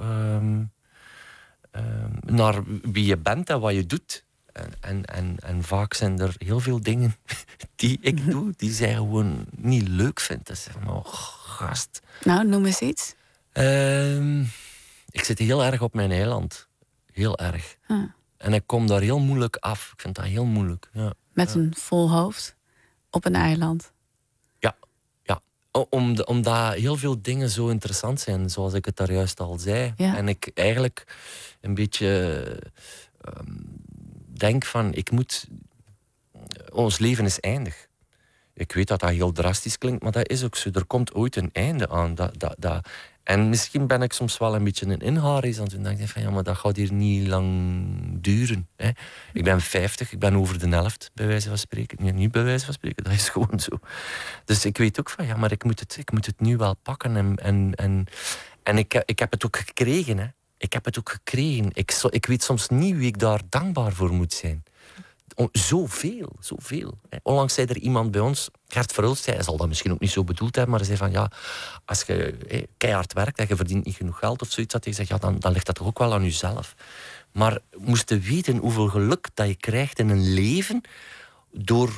naar wie je bent en wat je doet. En vaak zijn er heel veel dingen die ik doe, die zij gewoon niet leuk vindt. Dat is van, gast. Nou, noem eens iets. Ik zit heel erg op mijn eiland. Heel erg. En ik kom daar heel moeilijk af. Ik vind dat heel moeilijk. Ja. Met een vol hoofd op een eiland. Ja. Omdat heel veel dingen zo interessant zijn, zoals ik het daar juist al zei. Ja. En ik eigenlijk een beetje denk van, ons leven is eindig. Ik weet dat dat heel drastisch klinkt, maar dat is ook zo. Er komt ooit een einde aan. En misschien ben ik soms wel een beetje een inharis aan het denken van, ja, maar dat gaat hier niet lang duren. Hè. Ik ben 50, ik ben over de helft, bij wijze van spreken. Nee, niet bij wijze van spreken, dat is gewoon zo. Dus ik weet ook van, ja, maar ik moet het nu wel pakken. En ik heb het ook gekregen, hè. Ik heb het ook gekregen. Ik weet soms niet wie ik daar dankbaar voor moet zijn. Zoveel. Onlangs zei er iemand bij ons, Gert Verhulst, hij zal dat misschien ook niet zo bedoeld hebben, maar hij zei van, ja, als je keihard werkt en je verdient niet genoeg geld of zoiets, dat hij zegt, ja, dan ligt dat toch ook wel aan jezelf. Maar moest je weten hoeveel geluk dat je krijgt in een leven door,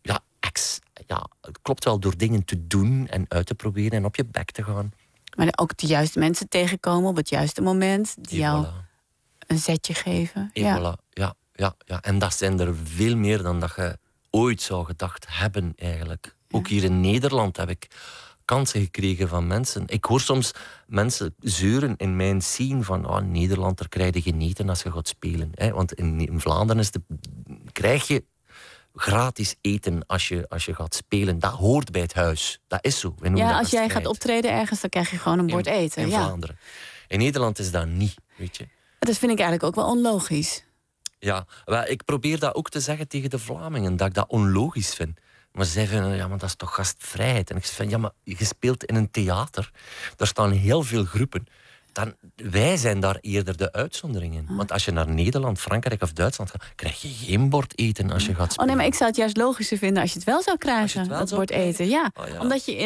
het klopt wel, door dingen te doen en uit te proberen en op je bek te gaan. Maar ook de juiste mensen tegenkomen op het juiste moment, die jou een zetje geven. Ja. En dat zijn er veel meer dan dat je ooit zou gedacht hebben, eigenlijk. Ja. Ook hier in Nederland heb ik kansen gekregen van mensen. Ik hoor soms mensen zeuren in mijn scene van, Nederland, daar krijg je geen eten als je gaat spelen. Hè? Want in Vlaanderen krijg je gratis eten als je gaat spelen. Dat hoort bij het huis. Dat is zo. Als jij gaat optreden ergens, dan krijg je gewoon een bord eten. In Vlaanderen. In Nederland is dat niet, weet je. Dat vind ik eigenlijk ook wel onlogisch. Ja, ik probeer dat ook te zeggen tegen de Vlamingen, dat ik dat onlogisch vind. Maar zij vinden, ja, maar dat is toch gastvrijheid. En ik zeg, ja, maar je speelt in een theater. Daar staan heel veel groepen. Wij zijn daar eerder de uitzonderingen. Want als je naar Nederland, Frankrijk of Duitsland gaat, krijg je geen bord eten als je gaat spelen. Oh nee, maar ik zou het juist logischer vinden als je het wel zou krijgen, dat bord eten. Ja, omdat je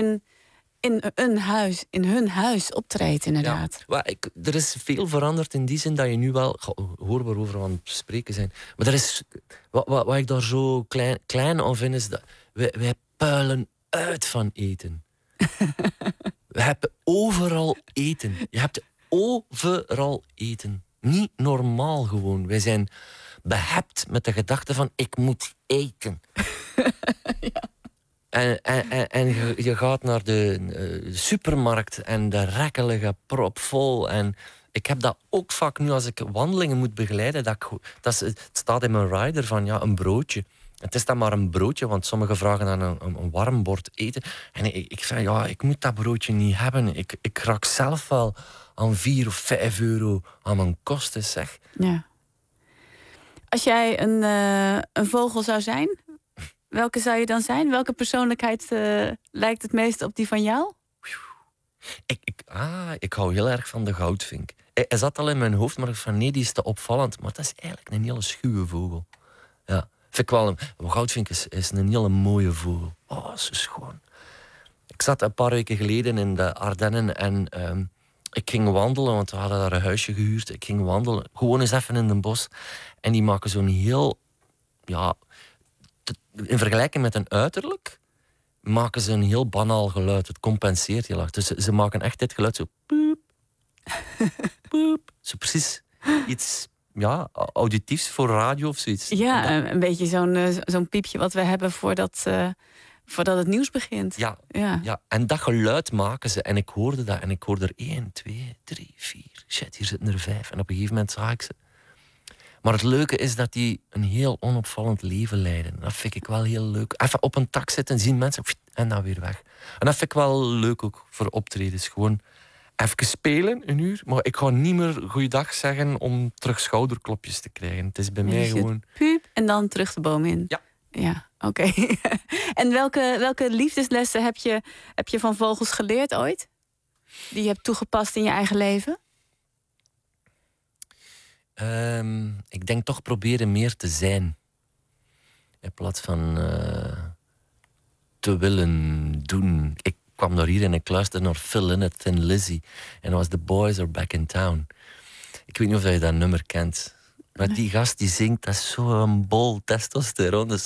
in hun huis optreedt, inderdaad. Ja, er is veel veranderd in die zin dat je nu wel... Hoor waarover we aan het spreken zijn. Maar er is, wat ik daar zo klein aan vind, is dat wij puilen uit van eten. We hebben overal eten. Je hebt overal eten. Niet normaal gewoon. Wij zijn behept met de gedachte van, ik moet eten. Ja. En je gaat naar de supermarkt en de rekken liggen propvol. En ik heb dat ook vaak nu als ik wandelingen moet begeleiden. Het staat in mijn rider van, ja, een broodje. Het is dan maar een broodje, want sommigen vragen dan een warm bord eten. En ik zeg, ja, ik moet dat broodje niet hebben. Ik raak zelf wel aan 4 of 5 euro aan mijn kosten, zeg. Ja. Als jij een vogel zou zijn, welke zou je dan zijn? Welke persoonlijkheid lijkt het meest op die van jou? Ik hou heel erg van de goudvink. Hij zat al in mijn hoofd, maar ik van nee, die is te opvallend. Maar dat is eigenlijk een hele schuwe vogel. Ja, vind ik wel een goudvink is een hele mooie vogel. Oh, zo schoon. Ik zat een paar weken geleden in de Ardennen en ik ging wandelen, want we hadden daar een huisje gehuurd. Ik ging wandelen, gewoon eens even in het bos. En die maken zo'n heel... Ja, in vergelijking met een uiterlijk maken ze een heel banaal geluid. Het compenseert heel erg. Dus ze maken echt dit geluid zo... Poep, poep. Zo precies iets auditiefs voor radio of zoiets. Ja, een beetje zo'n piepje wat we hebben voordat het nieuws begint. Ja, en dat geluid maken ze. En ik hoorde dat. En ik hoorde er 1, 2, 3, 4. Shit, hier zitten er 5. En op een gegeven moment zag ik ze. Maar het leuke is dat die een heel onopvallend leven leiden. Dat vind ik wel heel leuk. Even op een tak zitten en zien mensen en dan weer weg. En dat vind ik wel leuk ook voor optredens. Gewoon even spelen, 1 uur. Maar ik ga niet meer goeiedag zeggen om terug schouderklopjes te krijgen. Het is bij mij gewoon... Puup en dan terug de boom in. Ja, oké. En welke liefdeslessen heb je van vogels geleerd ooit? Die je hebt toegepast in je eigen leven? Ik denk toch proberen meer te zijn. In plaats van te willen doen. Ik kwam door hier en ik luisterde naar Phil Lynott, Thin Lizzy. En dat was The Boys Are Back in Town. Ik weet niet of je dat nummer kent. Maar die gast die zingt, dat is zo'n bol testosteron. Dus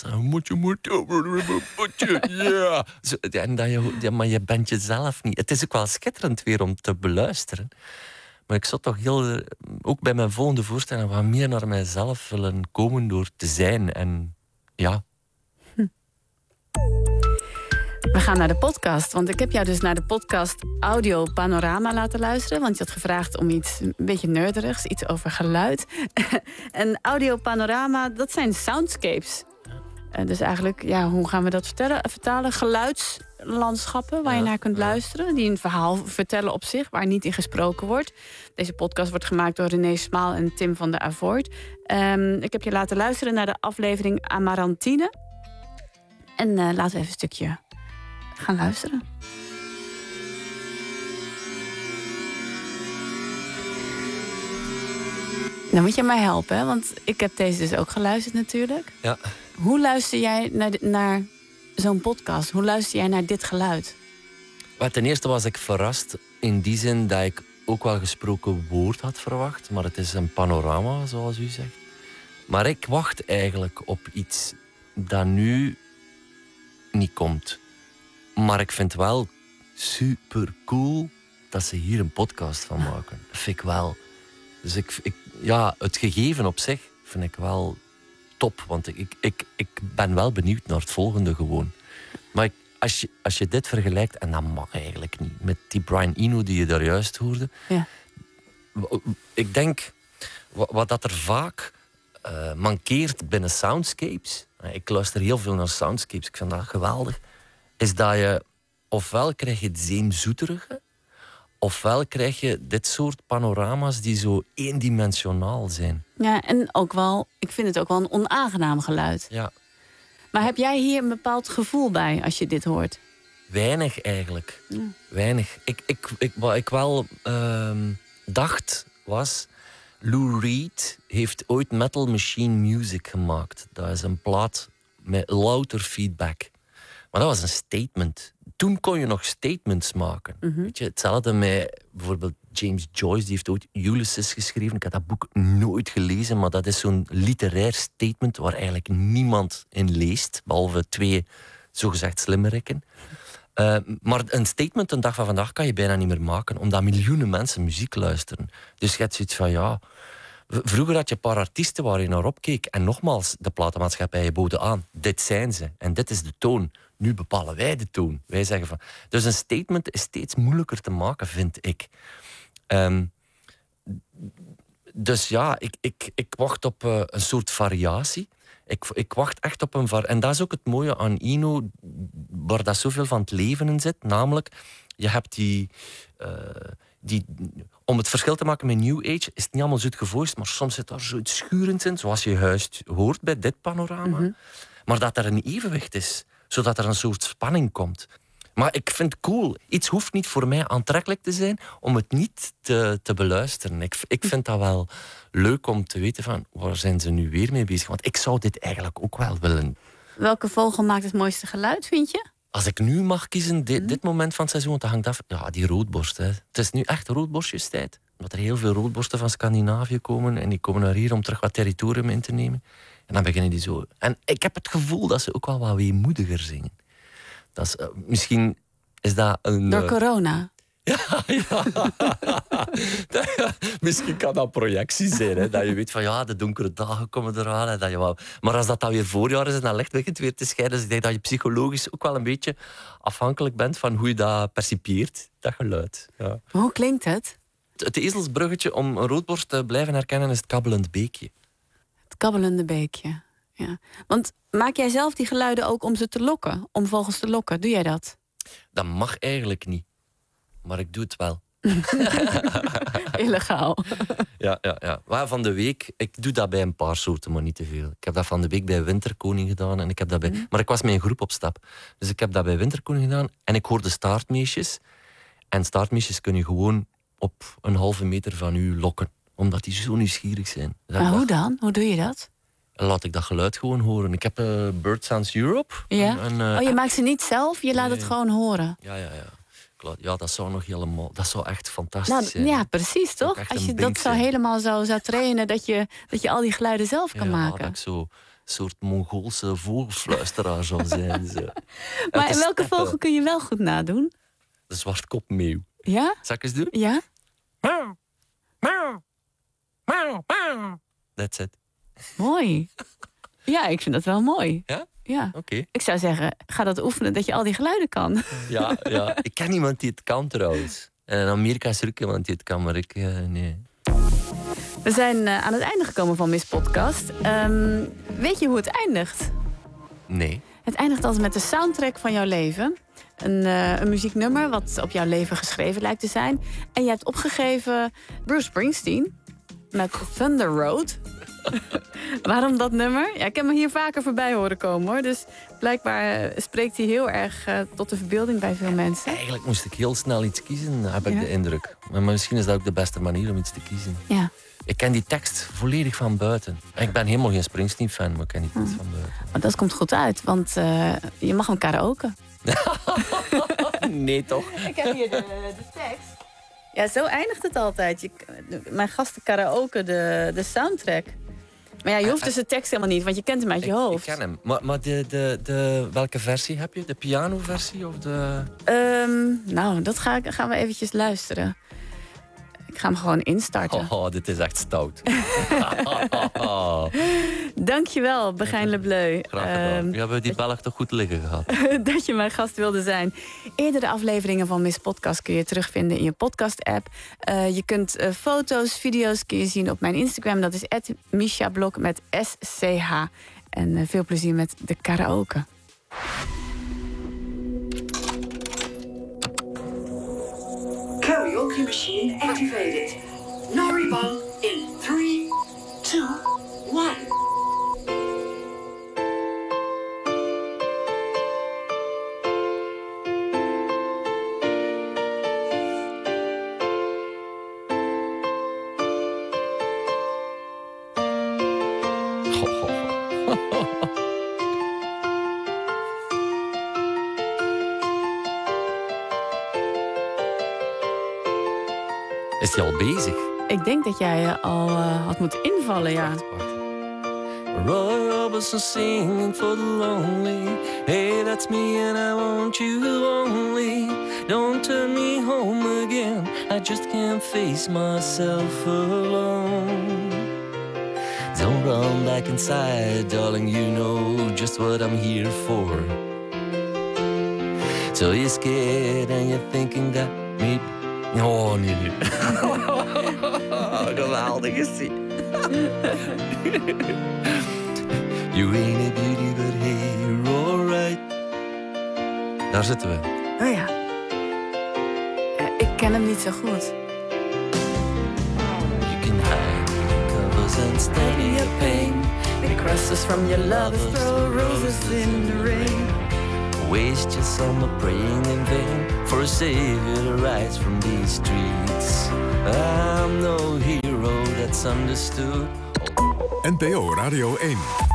yeah. Maar je bent jezelf niet. Het is ook wel schitterend weer om te beluisteren. Maar ik zou toch ook bij mijn volgende voorstelling wat meer naar mijzelf willen komen door te zijn. En ja. We gaan naar de podcast, want ik heb jou dus naar de podcast Audio Panorama laten luisteren. Want je had gevraagd om iets een beetje nerderigs, iets over geluid. En Audio Panorama, dat zijn soundscapes. Dus eigenlijk, hoe gaan we dat vertalen? Geluidslandschappen waar je naar kunt luisteren. Die een verhaal vertellen op zich, waar niet in gesproken wordt. Deze podcast wordt gemaakt door René Smaal en Tim van der Avoort. Ik heb je laten luisteren naar de aflevering Amarantine. En laten we even een stukje gaan luisteren. Dan moet je mij helpen, hè? Want ik heb deze dus ook geluisterd natuurlijk. Ja. Hoe luister jij naar zo'n podcast? Hoe luister jij naar dit geluid? Maar ten eerste was ik verrast in die zin dat ik ook wel gesproken woord had verwacht. Maar het is een panorama, zoals u zegt. Maar ik wacht eigenlijk op iets dat nu niet komt. Maar ik vind wel super cool dat ze hier een podcast van maken. Dat vind ik wel. Dus het gegeven op zich vind ik wel top. Want ik ben wel benieuwd naar het volgende gewoon. Maar als je dit vergelijkt, en dat mag eigenlijk niet, met die Brian Eno die je daar juist hoorde. Ja. Ik denk, wat dat er vaak mankeert binnen soundscapes. Ik luister heel veel naar soundscapes, ik vind dat geweldig. Is dat je, ofwel krijg je het zeemzoeterige, ofwel krijg je dit soort panorama's die zo eendimensionaal zijn. Ja, en ook wel, ik vind het ook wel een onaangenaam geluid. Ja. Maar heb jij hier een bepaald gevoel bij als je dit hoort? Weinig eigenlijk. Ja. Weinig. Wat ik wel dacht was, Lou Reed heeft ooit Metal Machine Music gemaakt. Dat is een plaat met louter feedback. Maar dat was een statement. Toen kon je nog statements maken. Mm-hmm. Weet je, hetzelfde met bijvoorbeeld James Joyce, die heeft ooit Ulysses geschreven. Ik heb dat boek nooit gelezen, maar dat is zo'n literair statement waar eigenlijk niemand in leest, behalve 2 zogezegd slimmerikken. Maar een statement een dag van vandaag kan je bijna niet meer maken, omdat miljoenen mensen muziek luisteren. Dus je hebt zoiets van, vroeger had je een paar artiesten waar je naar opkeek. En nogmaals, de platenmaatschappijen boden aan. Dit zijn ze. En dit is de toon. Nu bepalen wij de toon. Wij zeggen van... Dus een statement is steeds moeilijker te maken, vind ik. Dus ja, ik wacht op een soort variatie. Ik wacht echt op een en dat is ook het mooie aan Eno, waar dat zoveel van het leven in zit. Namelijk, je hebt die om het verschil te maken met New Age is het niet allemaal zoet gevoiced, maar soms zit daar zoiets schurends in, zoals je juist hoort bij dit panorama. Mm-hmm. Maar dat er een evenwicht is, zodat er een soort spanning komt. Maar ik vind het cool. Iets hoeft niet voor mij aantrekkelijk te zijn om het niet te beluisteren. Ik vind dat wel leuk om te weten van waar zijn ze nu weer mee bezig. Want ik zou dit eigenlijk ook wel willen. Welke vogel maakt het mooiste geluid, vind je? Als ik nu mag kiezen, dit moment van het seizoen, dan hangt af. Ja, die roodborst. Hè. Het is nu echt roodborstjestijd. Omdat er heel veel roodborsten van Scandinavië komen. En die komen naar hier om terug wat territorium in te nemen. En dan beginnen die zo. En ik heb het gevoel dat ze ook wel wat weemoediger zingen. Dat is, misschien is dat een... Door corona? Ja. Misschien kan dat projectie zijn. Hè? Dat je weet van de donkere dagen komen eraan. Hè? Dat je maar als dat dan weer voorjaar is, dan ligt het weer te scheiden. Dus ik denk dat je psychologisch ook wel een beetje afhankelijk bent van hoe je dat percipieert, dat geluid. Ja. Hoe klinkt het? Het ezelsbruggetje om een roodborst te blijven herkennen is het kabbelend beekje. Het kabbelende beekje. Ja. Want maak jij zelf die geluiden ook om ze te lokken? Om vogels te lokken? Doe jij dat? Dat mag eigenlijk niet. Maar ik doe het wel. Illegaal. Ja. Maar van de week, ik doe dat bij een paar soorten, maar niet te veel. Ik heb dat van de week bij Winterkoning gedaan. En ik heb dat bij... Maar ik was met een groep op stap. Dus ik heb dat bij Winterkoning gedaan. En ik hoorde staartmeesjes. En staartmeesjes kun je gewoon op 1,5 meter van u lokken. Omdat die zo nieuwsgierig zijn. Maar hoe dan? Hoe doe je dat? Laat ik dat geluid gewoon horen. Ik heb Bird Sounds Europe. Ja? Je maakt ze niet zelf? Je laat het gewoon horen? Ja, dat zou nog helemaal... Dat zou echt fantastisch zijn. Ja, precies, toch? Als je dat zo helemaal zou trainen... dat je al die geluiden zelf kan maken. Dat ik zo'n soort Mongoolse vogelfluisteraar zou zijn. Zo. Maar welke vogel kun je wel goed nadoen? De zwartkopmeeuw. Ja? Zal ik eens doen? Ja? That's it. Mooi. Ja, ik vind dat wel mooi. Ja? Ja. Oké. Ik zou zeggen, ga dat oefenen dat je al die geluiden kan. Ja. Ik ken iemand die het kan trouwens. En in Amerika is er ook iemand die het kan, maar ik nee. We zijn aan het einde gekomen van Miss Podcast. Weet je hoe het eindigt? Nee. Het eindigt als met de soundtrack van jouw leven. Een muzieknummer wat op jouw leven geschreven lijkt te zijn. En je hebt opgegeven Bruce Springsteen met Thunder Road. Waarom dat nummer? Ja, ik heb me hier vaker voorbij horen komen, hoor. Dus blijkbaar spreekt hij heel erg tot de verbeelding bij veel mensen. Eigenlijk moest ik heel snel iets kiezen, heb ik de indruk. Maar misschien is dat ook de beste manier om iets te kiezen. Ja. Ik ken die tekst volledig van buiten. Ik ben helemaal geen Springsteen-fan, maar ik ken die tekst van buiten. Maar dat komt goed uit, want je mag hem karaoke. Nee, toch? Ik heb hier de tekst. Ja, zo eindigt het altijd. Mijn gasten karaoke de soundtrack. Maar ja, je hoeft dus de tekst helemaal niet, want je kent hem uit je hoofd. Ik ken hem. Maar welke versie heb je? De pianoversie of de... Nou, dat gaan we eventjes luisteren. Ik ga hem gewoon instarten. Oh, dit is echt stout. Dankjewel, Begijn Le Bleu. Graag gedaan. We hebben die Belg toch goed liggen gehad. Dat je mijn gast wilde zijn. Eerdere afleveringen van Miss Podcast kun je terugvinden in je podcast-app. Je kunt foto's, video's kun je zien op mijn Instagram. Dat is @MishaBlok met SCH. En veel plezier met de karaoke. Karaoke machine activated. Naribang in 3, 2, 1. Is hij al bezig? Ik denk dat jij al had moeten invallen, ja. Wacht. Roy Orbison singing for the lonely. Hey, that's me and I want you only. Don't turn me home again. I just can't face myself alone. Don't run back inside, darling. You know just what I'm here for. So you're scared and you're thinking that maybe... Oh, nee. Geweldig is die. You ain't a beauty, but hey, you're alright. Daar zitten we. Oh ja. Ik ken hem niet zo goed. You can hide your covers and study your pain. The crosses from your lovers throw roses in the rain. Waste your summer praying in vain for a savior to rise from these streets. I'm no hero that's understood. NPO Radio 1.